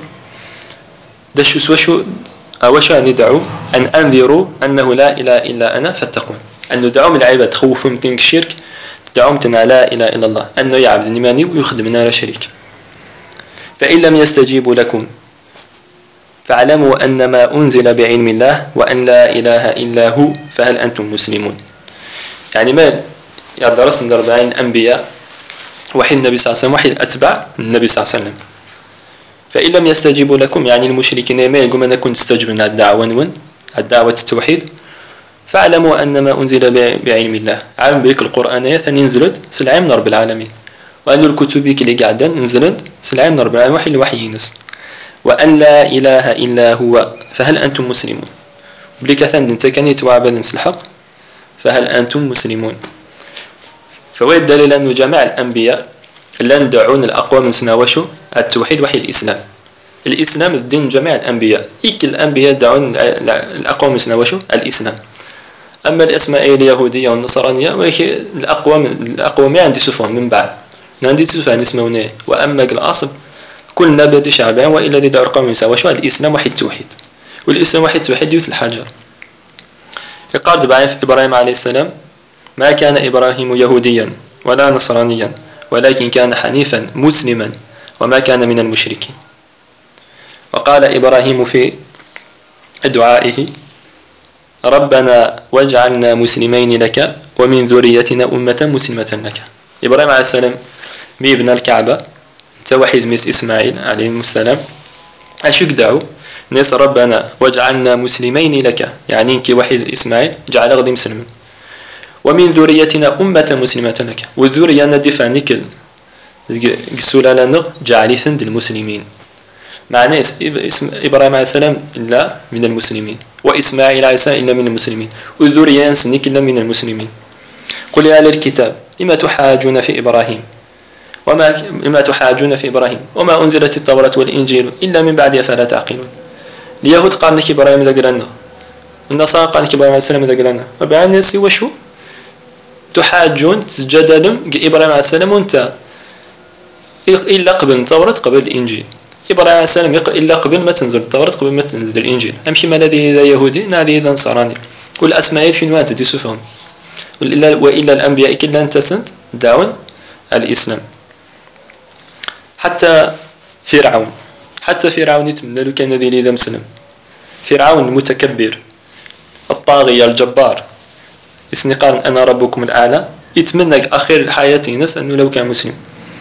S1: دشوس وشو أوش أن يدعو أن أنذروا أنه لا إله إلا أنا فاتقون. أن ندعو من العباد تخوفوا من تنك الشرك تدعوهم تنا لا إله إلا الله أنه يعبد نماني ويخدمنا لا شريك. فإن لم يستجيبوا لكم فاعلموا أن ما أنزل بعلم الله وأن لا إله إلا هو فهل أنتم مسلمون. يعني ما يدرس من 40 أنبياء وحي النبي صلى الله عليه وسلم وحي الأتباع النبي صلى الله عليه وسلم. فإن لم يستجيبوا لكم يعني المشركين ما يقولون أنكم تستجيبون على الدعوة التوحيد فاعلموا أن ما أنزل بعلم الله عالم بك القرآن ثاني نزلت سلعين من رب العالمين وأن الكتب اللي قاعدة نزلت سلعين من رب العالمين وحي الوحي ينس وأن لا إله إلا هو فهل أنتم مسلمون. بلي ثان انت كان يتوعبد الحق فهل أنتم مسلمون. فوين الدليل أنه جميع الأنبياء لن دعون الأقوام سناوشوا التوحيد وحي الإسلام. الإسلام الدين جميع الأنبياء إيك الأنبياء دعون الأقوام سناوشوا الإسلام. أما الأسماء اليهودية والنصرانية الأقوام عندي سفهم من بعد عندي سفهم اسمونه. وأما الأصل كل نبات شعبان وإلا ذي دعو القوم سناوشوا الإسلام وحي التوحيد. والإسلام وحي التوحيد يوث الحجر. يقال بعين في إبراهيم عليه السلام ما كان إبراهيم يهوديا ولا نصرانيا ولكن كان حنيفا مسلما وما كان من المشركين. وقال إبراهيم في دعائه ربنا واجعلنا مسلمين لك ومن ذريتنا أمة مسلمة لك. إبراهيم عليه السلام بيبنى الكعبة توحيد مس إسماعيل عليه السلام أشك دعو ناس ربنا واجعلنا مسلمين لك يعني إنك وحيد إسماعيل جعل غدي مسلما ومن ذريتنا أمة مسلمة لك. والذرية ندفع نكل السلالة نغ جعلي سند المسلمين مع ناس إبراهيم عليه السلام إلا من المسلمين وإسماعيل عليه السلام إلا من المسلمين والذرية نسنك إلا من المسلمين. قل يا أهل الكتاب لما تحاجون في إبراهيم لما تحاجون في إبراهيم وما أنزلت التوراة والإنجيل إلا من بعد فلا تعقلون. اليهود قال لك إبراهيم ذا قلنا النصارى قال لك إبراهيم عليه السلام ذا قلنا. ربع الناس وشو تحاجون تجادلهم إبراهيم عليه السلام وأنت إلا قبل التوراة قبل الإنجيل. إبراهيم عليه السلام إلا قبل ما تنزل التوراة قبل ما تنزل الإنجيل. أمشي ما الذي إذا يهودي نادي إذا نصراني والأسماء في نوات تدسفهم وإلا الأنبياء كلا انتسند دعون الإسلام. حتى فرعون يتمنى له كان ذي إذا مسلم. فرعون المتكبر الطاغية الجبار اسني قال أنا ربكم الأعلى يتمنى آخر حياته ناس أنه لو كان مسلم.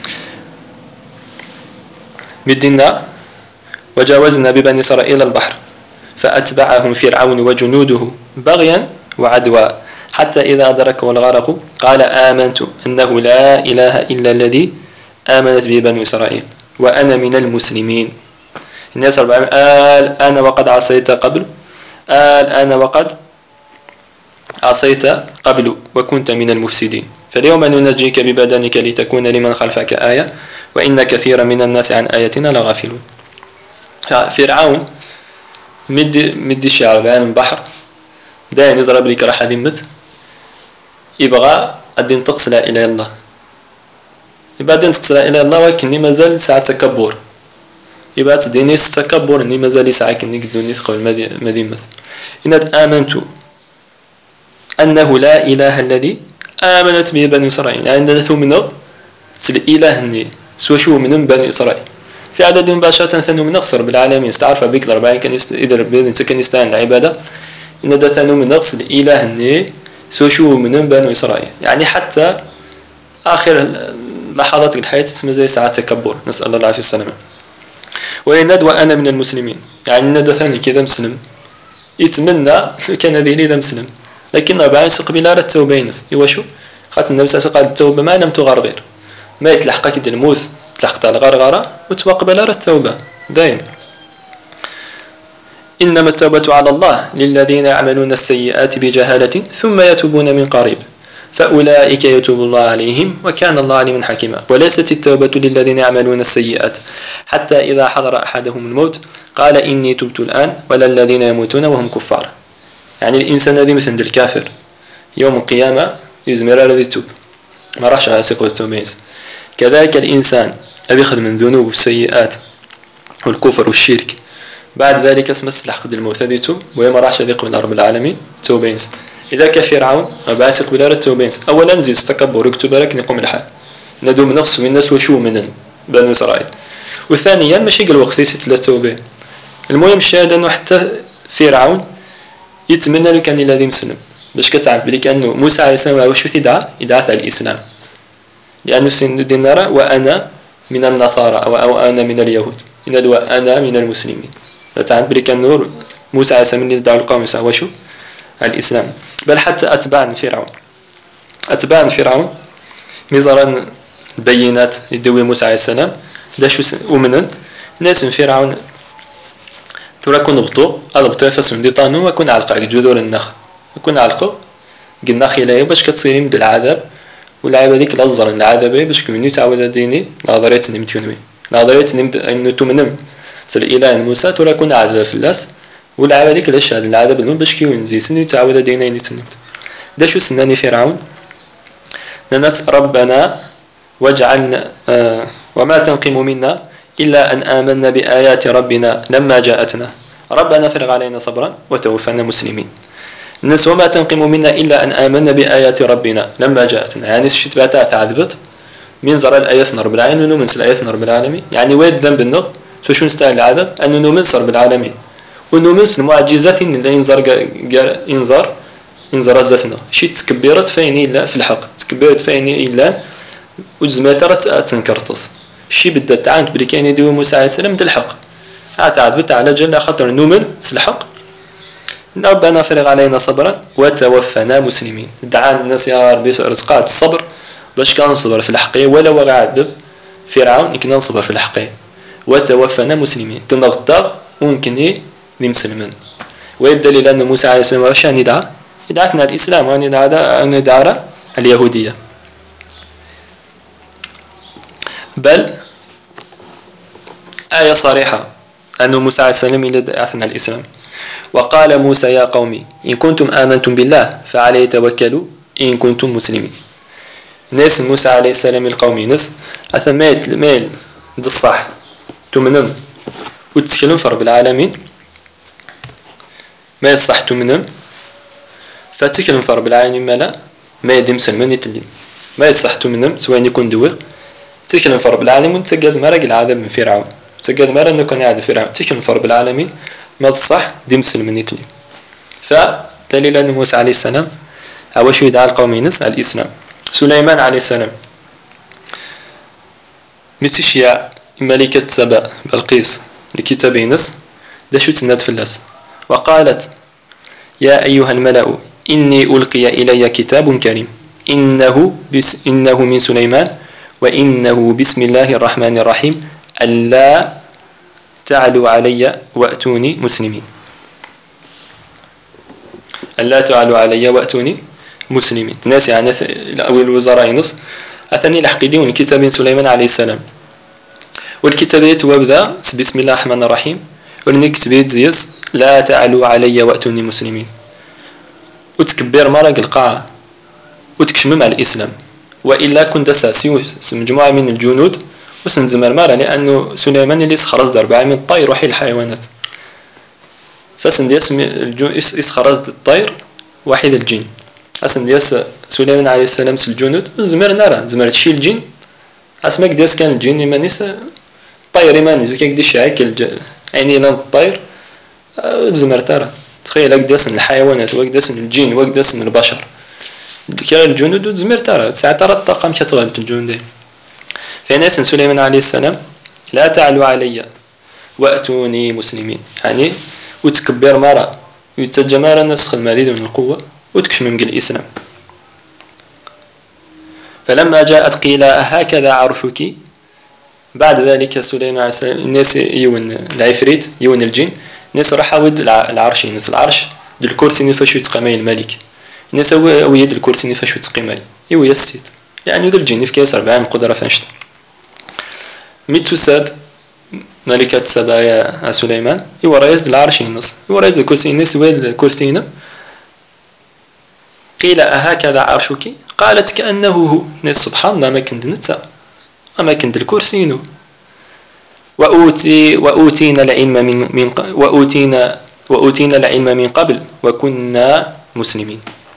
S1: مدينا وجاوزنا ببني إسرائيل البحر فأتبعهم فرعون وجنوده بغيا وعدوى حتى إذا أدركه الغرق قال آمنت أنه لا إله إلا الذي آمنت به بنو إسرائيل وأنا من المسلمين. الناس 40 أنا وقد عصيت قبل أنا وقد عصيت قبل وكنت من المفسدين فاليوم ننجيك ببدنك لتكون لمن خلفك آية وإن كثيرا من الناس عن آياتنا لغافلون. فرعون مد الشعر بين البحر داين يضرب لك راح ذمث يبغى الدين تقص لا إله إلا الله يبقى الدين تقص لا إله إلا الله ولكني مازال ساعة تكبر يبقى تديني تكبر إني مازال ساعة كني قدوني تقول مذمث إن آمنت أنه لا إله الذي آمنت به بني إسرائيل يعني ندثوا منه سل إله إني سوى شو من بني إسرائيل في عدد مباشرة ثانو من أخسر بالعالمين استعرف بك الأربعين كان إذا أنت كان يستعين العبادة إن ده ثانو من أخسر إله إني سوى شو من بني إسرائيل يعني حتى آخر لحظات الحياة اسمه زي ساعة تكبر نسأل الله العافية السلامة. ويند وأنا من المسلمين يعني ندى ثاني كذا مسلم يتمنى كان ذي ذا مسلم لكن أربعين قبيلة التوبة ينس يوشو خاطر النبي صلى الله عليه وسلم التوبة ما لم تغرغر ما يتلحقك دي الموت تلحقت على غرغرة وتوقبل التوبة دايم. إنما التوبة على الله للذين يعملون السيئات بجهالة ثم يتوبون من قريب فأولئك يتوب الله عليهم وكان الله عليما حكيما. وليست التوبة للذين يعملون السيئات حتى إذا حضر أحدهم الموت قال إني تبت الآن ولا الذين يموتون وهم كفار يعني الإنسان الذي مثل الكافر يوم القيامة يزمر الذي توب ما راحش على سقوط التوبة. كذلك الإنسان الذي يخذ من ذنوب والسيئات والكفر والشرك بعد ذلك اسم السلح قد الموت هذه توب ويما راحش يقبل رب العالمين توبينس. إذا كفرعون ما بعث يقبل التوبينس أولا زي استكبر يكتب لك نقوم الحال ندوم نقص من الناس وشو من بني إسرائيل. وثانيا ماشي قال وقت يسيت للتوبة. المهم الشاهد أنه حتى فرعون يتمنى لك أن الذي مسلم باش كتعرف بلي كأنه موسى عليه السلام وشو يدعى على الإسلام لأنه سندنا وأنا من النصارى أو أنا من اليهود إن أنا من المسلمين فتعرف بلي كأنه موسى عليه السلام اللي يدعى القوم وشو الإسلام. بل حتى أتباع فرعون مزرا بينات يدوي موسى عليه السلام دا شو أمنا ناس فرعون تورا كون بطو أضبطو فاسون دي طانو وكون علقة جذور النخل وكون علقو قلنا خلايا باش كتصيري مد العذاب واللعبة ديك لزر العذاب باش كمني تعود ديني نظرية نمتونوي نظرية نمت انو تمنم سل إله موسى تورا كون عذاب في اللاس واللعبة ديك لاش هاد العذاب النوم باش كيونزي سنو تعود ديني نتنمت دا شو سناني فرعون ناس ربنا واجعلنا وما تنقم منا إلا أن آمنا بآيات ربنا لما جاءتنا ربنا فرغ علينا صبرا وتوفنا مسلمين الناس وما تنقم منا إلا أن آمنا بآيات ربنا لما جاءتنا يعني الشت باتا تعذبت من زرع الآيات رب العالمين ونؤمن الآيات رب العالمين يعني ويد ذنب النغ فشو نستاهل العذاب أنه نؤمن رب العالمين ونؤمن المعجزات اللي ينظر ذاتنا شي تكبيرت فيني إلا في الحق تكبيرت فيني إلا وجزمات تنكرتض شي بدأ تعاند بلي كاين يديو موسى عليه السلام الحق تعذبت على جل خاطر نؤمن الحق ربنا فرغ علينا صبرا وتوفنا مسلمين دعا الناس يا ربي رزقات الصبر باش كنصبر في الحقيقة ولا وغعذب فرعون يمكن نصبر في الحقيقة وتوفنا مسلمين تنغطاغ ممكن مسلمين والدليل أن موسى عليه السلام واش يدعثنا الإسلام وأن يدعى اليهودية بل آية صريحة أن موسى عليه السلام يدعثنا الإسلام وقال موسى يا قومي إن كنتم آمنتم بالله فعليه توكلوا إن كنتم مسلمين ناس موسى عليه السلام القومي ناس أثمات المال دي الصح تمنم وتسكلم في رب العالمين ما يصح تمنم فتكلم في رب العالمين ما لا ما يدي مسلمين يتلين ما يصح تمنم سواء يكون دوغ تكلم في رب العالمين وتسجل مرق العذاب من فرعون تسجل مرق أنه كان يعذب فرعون تكلم في رب العالمين ما تصح دي مسلمين يتلين فدليل أن موسى عليه السلام أول شيء يدعى القوم ينس على الإسلام سليمان عليه السلام مسيشيا ملكة سبأ بلقيس لكتاب ينس ده شو تند في الناس وقالت يا أيها الملأ إني ألقي إلي كتاب كريم إنه من سليمان وإنه بسم الله الرحمن الرحيم ألا تعلوا علي وأتوني مسلمين ألا تعلوا علي وأتوني مسلمين الناس يعني أو الوزراء نص أثني لحقيدين كتاب سليمان عليه السلام والكتابية وابدا بسم الله الرحمن الرحيم والنكتبيت زيس لا تعلوا علي وأتوني مسلمين وتكبر مرق القاعة وتكشمم على الإسلام وإلا كنت أساسي مجموعة من الجنود وسن زمرمارة لأنه سليمان اللي خرج 4 من الطير وحي الحيوانات فسن دياس خرج الطير وحيد الجن أسن دياس سليمان عليه السلام الجنود زمر نرى زمر تشي الجن أسماك دياس كان الجن يمانيس طير يمانيس وكيك دي شعاك عيني لان الطير زمر ترى تخيل أقداس الحيوانات وأقداس الجن وأقداس البشر كلا الجنود زمر ترى ساعة ترى الطاقم كتغلب الجنود فناس سليمان عليه السلام لا تعلوا علي وأتوني مسلمين يعني وتكبر مرة ويتجمال النسخ المزيد من القوة وتكشم من الإسلام فلما جاءت قيل هكذا عرشك بعد ذلك سليمان عليه السلام الناس يون العفريت يون الجن الناس راح ود العرش الناس العرش ديال الكرسي نفاش يتقامي الملك الناس هو يد الكرسي نفاش يتقامي يو يسيت يعني ذو الجن في كاس 40 قدرة فاشت ميتوساد ملكة سبايا سليمان هو رئيس العرش النص هو رئيس الكرسي الناس ويد الكرسي قيل أهكذا عرشك قالت كأنه هو ناس سبحان الله ما كنت نتا أما كنت الكرسي وأوتينا العلم من وأوتينا العلم من قبل وكنا مسلمين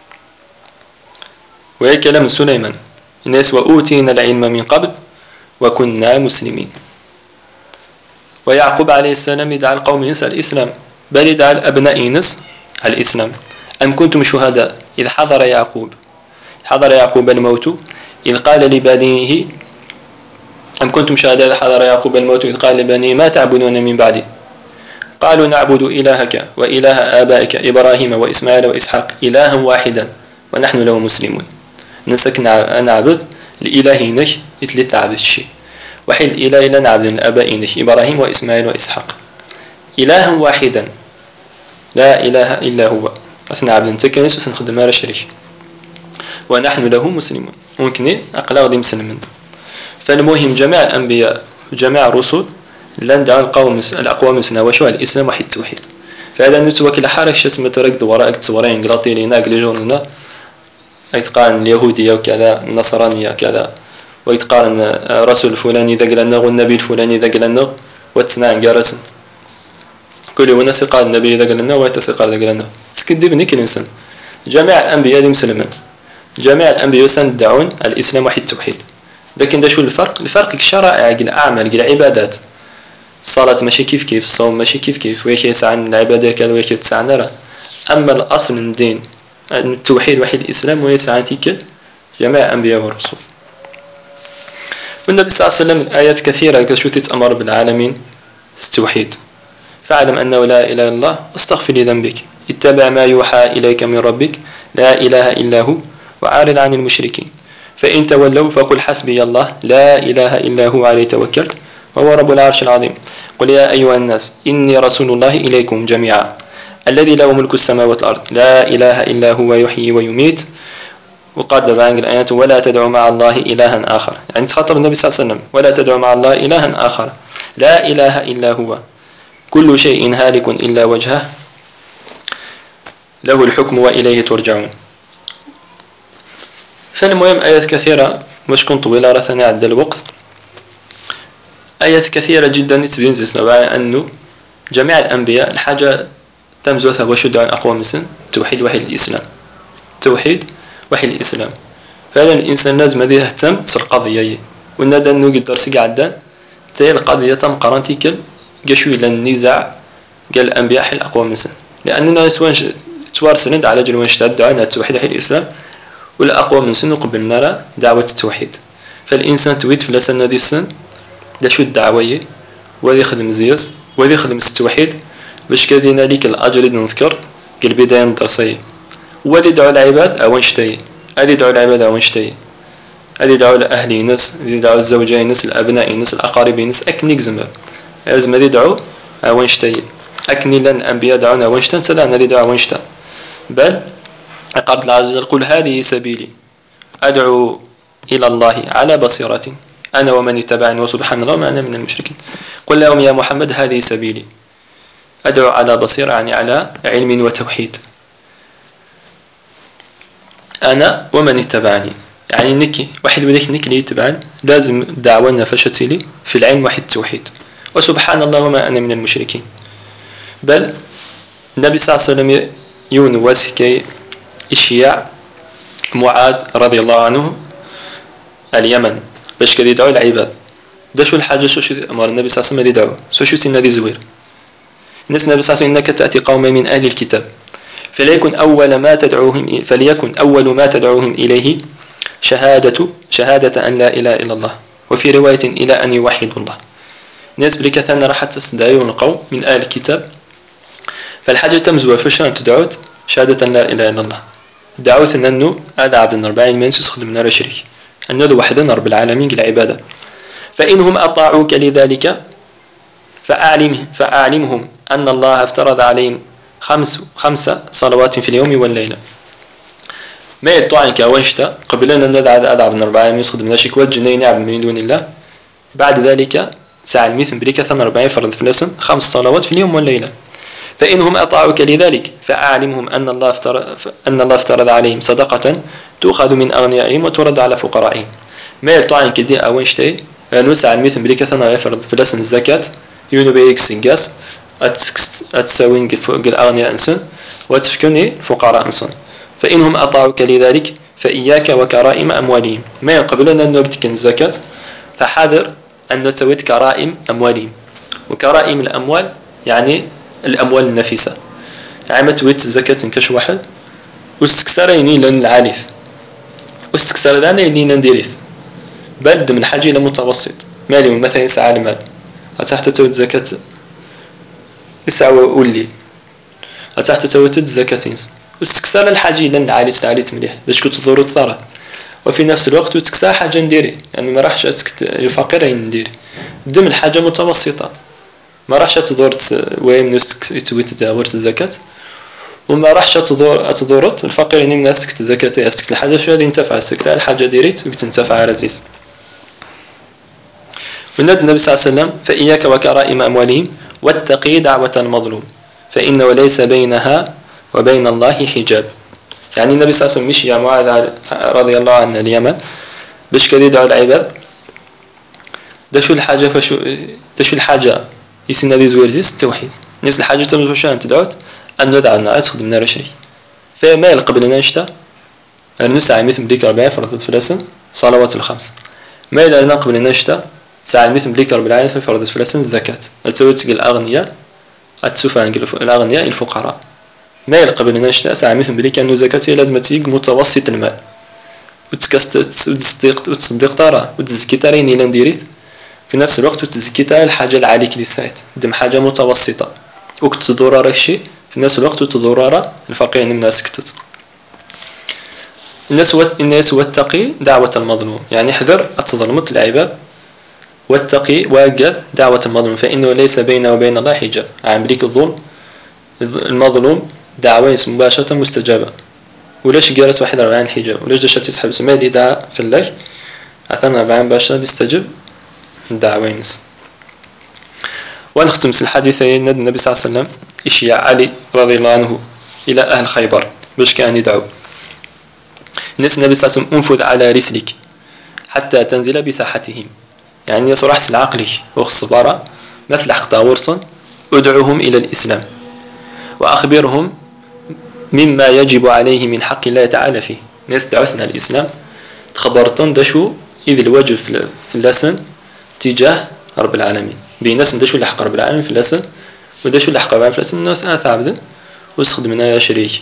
S1: وهي كلام سليمان الناس وأوتينا العلم من قبل وكنا مسلمين ويعقوب عليه السلام يدعى القوم ينسى الإسلام بل يدعى الأبناء ينس الإسلام أم كنتم شهداء إذ حضر يعقوب الموت إذ قال لبنيه أم كنتم شهداء إذ حضر يعقوب الموت إذ قال لبنيه ما تعبدون من بعدي قالوا نعبد إلهك وإله آبائك إبراهيم وإسماعيل وإسحاق إلها واحدا ونحن له مسلمون نسك نعبد لإلهينك إتلي تعبد الشيء وحيد إله إلا نعبد الآبائينك إبراهيم وإسماعيل وإسحاق إلها واحدا لا إله إلا هو أثنى عبد انت كنيس وسنخدم على شريك ونحن له مسلمون ممكن أقلا غادي مسلمين. فالمهم جميع الأنبياء وجميع الرسل لن دعوا الأقوام سنا وشو الإسلام واحد التوحيد. فهذا نتوكل حارك شسمة تركض وراءك تصورين قلاطي لنا قلي جورنا يتقارن اليهودية وكذا النصرانية كذا ويتقارن رسول الفلاني إذا قلنا والنبي الفلاني إذا قلنا واتسنان جارسن كل يوم قال النبي إذا قلنا ويتسقال إذا قلنا سكدي بنيك الإنسان. جميع الأنبياء دي مسلمين جميع الأنبياء يدعون الإسلام واحد التوحيد. لكن ده شو الفرق؟ الفرق الشرائع الأعمال العبادات. الصلاة ماشي كيف الصوم ماشي كيف ويش يسعى العبادة كذا ويش يسعى نرى. أما الأصل من الدين التوحيد وحيد الإسلام ويسعى تيك جميع الأنبياء والرسل. والنبي صلى الله عليه وسلم آيات كثيرة كشو تتأمر بالعالمين التوحيد. فاعلم أنه لا إله إلا الله واستغفر لذنبك اتبع ما يوحى إليك من ربك لا إله إلا هو وعارض عن المشركين فإن تولوا فقل حسبي الله لا إله إلا هو عليه توكلت وهو رب العرش العظيم. قل يا أيها الناس إني رسول الله إليكم جميعا الذي له ملك السماوات والأرض لا إله إلا هو يحيي ويميت. وقال دبعا الآيات ولا تدعوا مع الله إلها آخر يعني تخاطب النبي صلى الله عليه وسلم ولا تدعوا مع الله إلها آخر لا إله إلا هو كل شيء هالك إلا وجهه له الحكم وإليه ترجعون. فالمهم آيات كثيرة مش كنت طويلة رثني عد الوقت. آيات كثيرة جدا تبين زيسنا أنه جميع الأنبياء الحاجة تمزوثها وشد عن أقوى مسن توحيد وحيد الإسلام توحيد وحيد الإسلام. فعلا الإنسان لازم هذه يهتم بالقضية والندى أنه يقدر سيقعدا تي القضية تم قرانتيكل قشوي للنزاع قال الأنبياء حل أقوى مسن لأننا توارسند على جل وانشتاد دعانا التوحيد وحيد الإسلام ولا أقوى من سن قبل نرى دعوة التوحيد. فالإنسان تويد في لسنة دي السن دا شو الدعوية وذي يخدم زيوس وذي يخدم التوحيد باش كذينا ليك الأجر نذكر كالبداية الدراسية وذي دعو العباد أو انشتي هذه دعو العباد أو انشتي هذه دعو الأهلي ناس هذه دعو الزوجين ناس الأبناء ناس الأقارب ناس أكنيك زمر لازم هذه دعو أو انشتي أكني لن أنبياء دعونا أو انشتن سدان هذه دعو انشتن بل قال الله عز وجل قل هذه سبيلي أدعو إلى الله على بصيرة أنا ومن اتبعني وسبحان الله ما أنا من المشركين. قل لهم يا محمد هذه سبيلي أدعو على بصيرة يعني على علم وتوحيد أنا ومن اتبعني يعني نكي واحد وليك نك اللي يتبعني لازم دعوة نفشت لي في العلم واحد التوحيد وسبحان الله وما أنا من المشركين. بل النبي صلى الله عليه وسلم يون واسكي الشياع معاذ رضي الله عنه اليمن باش كذا يدعو العباد ده شو الحاجة شو أمر النبي صلى الله عليه وسلم يدعو شو سنة ذي زوير الناس النبي صلى الله عليه وسلم إنك تأتي قوم من أهل الكتاب فليكن أول ما تدعوهم إليه شهادة أن لا إله إلا الله وفي رواية إلى أن يوحدوا الله. ناس بريكة راح تستدعون قوم من أهل الكتاب فالحاجة تمزوى فشان تدعوت شهادة لا إله إلا الله دعوت أنه هذا عبد الأربعين من يخدم من الشريك أنه ذو وحدنا رب العالمين العبادة. فإنهم أطاعوك لذلك فأعلمهم أن الله افترض عليهم خمس صلوات في اليوم والليلة. ما يطعنك وانشتا قبل أن ندعى أدعى بن أربعين يخدم من الشريك والجنين يعبد من دون الله بعد ذلك ساعة الميثم بريكة 48 فرض فلسن 5 صلوات في اليوم والليلة. فإنهم أطاعوك لذلك فأعلمهم أن الله افترض عليهم صدقة تؤخذ من أغنيائهم وترد على فقرائهم. ما يطعن كدي أوانشتي نوسع الميثم بريكة ثنا يفرض فلسن الزكاة يونو بيك سنجاس أتساوين فوق الأغنياء إنسان وتفكني فقراء إنسان. فإنهم أطاعوك لذلك فإياك وكرائم أموالهم ما يقبلون أن نبتك الزكاة فحذر أن نتويت كرائم أموالهم. وكرائم الأموال يعني الأموال النفيسة عامة تويت الزكاة كش واحد واستكسر يني لن العالث واستكسر دانا يني نديرث بل من حاجة إلى متوسط مالي مثلا يسعى المال أتحت تويت زكاة يسعى أولي أتحت تويت الزكاة واستكسر الحاجة إلى العالث مليح باش كنت ضرورة ثرى وفي نفس الوقت واستكسر حاجة نديري يعني ما راحش الفقير نديري دم الحاجة متوسطة ما راحش تدور وين نفسك تسوي ورث الزكاة، وما راحش تدورت الفقير من ناسك الزكاة ياسك الحاجة شو هذه ينتفع السك الحاجة ديريت بتنتفع رزيز. ونادى النبي صلى الله عليه وسلم فإياك وكرائم أموالهم واتقي دعوة المظلوم فإنه ليس بينها وبين الله حجاب. يعني النبي صلى الله عليه وسلم مشي يا معاذ رضي الله عنه اليمن باش كان يدعو العباد دشو الحاجة دشو الحاجة يسنا ذي زويرتيس التوحيد نفس الحاجة تمشان تدعوت أن ندعو الناس خدمنا رشري فما قبل نشتا نسعى مثل بليك 40 فرضت فلسن صلوات الخمس ما إلى أن قبل نشتا ساعة مثل بليك 40 فرضت فلسن الزكاة أتسويت الأغنياء أتسوفان الأغنياء الفقراء ما إلى قبل نشتا ساعة مثل بليك أنه زكاة لازم تيج متوسط المال وتصدق ترى وتزكي ترين إلى نديريث في نفس الوقت وتزكي ترى الحاجة اللي عليك للسايت دم حاجة متوسطة وكتضرر الشيء في نفس الوقت وتضرر الفقير من الناس كتت الناس واتقي دعوة المظلوم يعني احذر التظلمت العباد واتقي واجد دعوة المظلوم فإنه ليس بينه وبين الله حجاب عمليك الظلم المظلوم دعوة مباشرة مستجابة وليش جالس واحد 40 حجاب وليش دشت تسحب سماه دي دعاء في الله عثنا 40 باشا تستجب دعوينس. ونختم الحديثين النبي صلى الله عليه وسلم إشياء علي رضي الله عنه إلى أهل خيبر باش كان يدعو الناس النبي صلى الله عليه وسلم انفذ على رسلك حتى تنزل بساحتهم يعني يصرح العقل والصبارة مثل حقتا ورصا ادعوهم إلى الإسلام وأخبرهم مما يجب عليه من حق الله تعالى فيه ناس دعوتنا الإسلام تخبرتون دشو إذ الواجب في اللسن تجاه رب العالمين بيناس دشو لحق رب العالمين في اللسن ودشو لحق رب العالمين في اللسن الناس أنا ثابت واستخدمنا يا شريك.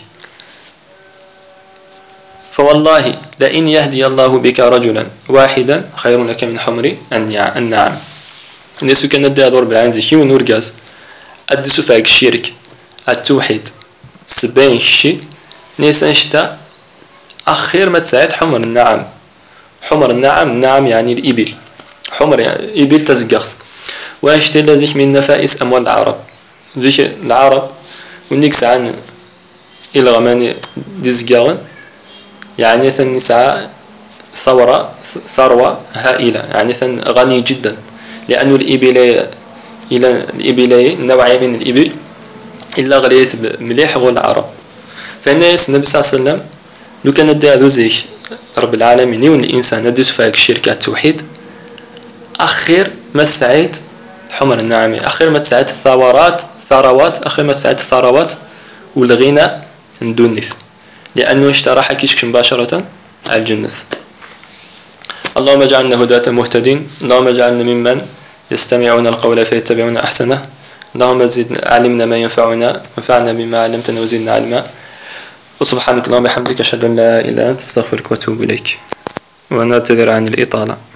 S1: فوالله لئن يهدي الله بك رجلا واحدا خير لك من حمر النعم. الناس كان ندي رب العالمين زي شي ونور جاز أدسو فاق الشرك التوحيد سبين الشي ناس أنشتا أخير ما تساعد حمر النعم. حمر النعم يعني الإبل حمر يعني إبل تزقخ وأنشتا لازيك من نفائس أموال العرب زيش العرب ونكس عن الغمان ديزقاغن يعني ثن نسعى ثروة هائلة يعني ثن غني جدا لأنه الإبل نوعية من الإبل إلا غليث مليح غول العرب فالناس النبي صلى الله عليه وسلم لو كان ندي ذوزيش رب العالمين يون الإنسان ندوس فاك الشركة التوحيد أخير ما سعيد حمر النعم أخير ما تساعد ثروات أخير ما تساعد الثروات والغنى ندونث لأنه اشترى حكيش مباشرة على الجنة. اللهم اجعلنا هداة مهتدين اللهم اجعلنا ممن يستمعون القول فيتبعون أحسنه اللهم زد علمنا ما ينفعنا وانفعنا بما علمتنا وزدنا علما وسبحانك اللهم وبحمدك أشهد أن لا إله إلا أنت أستغفرك وأتوب إليك ونعتذر عن الإطالة.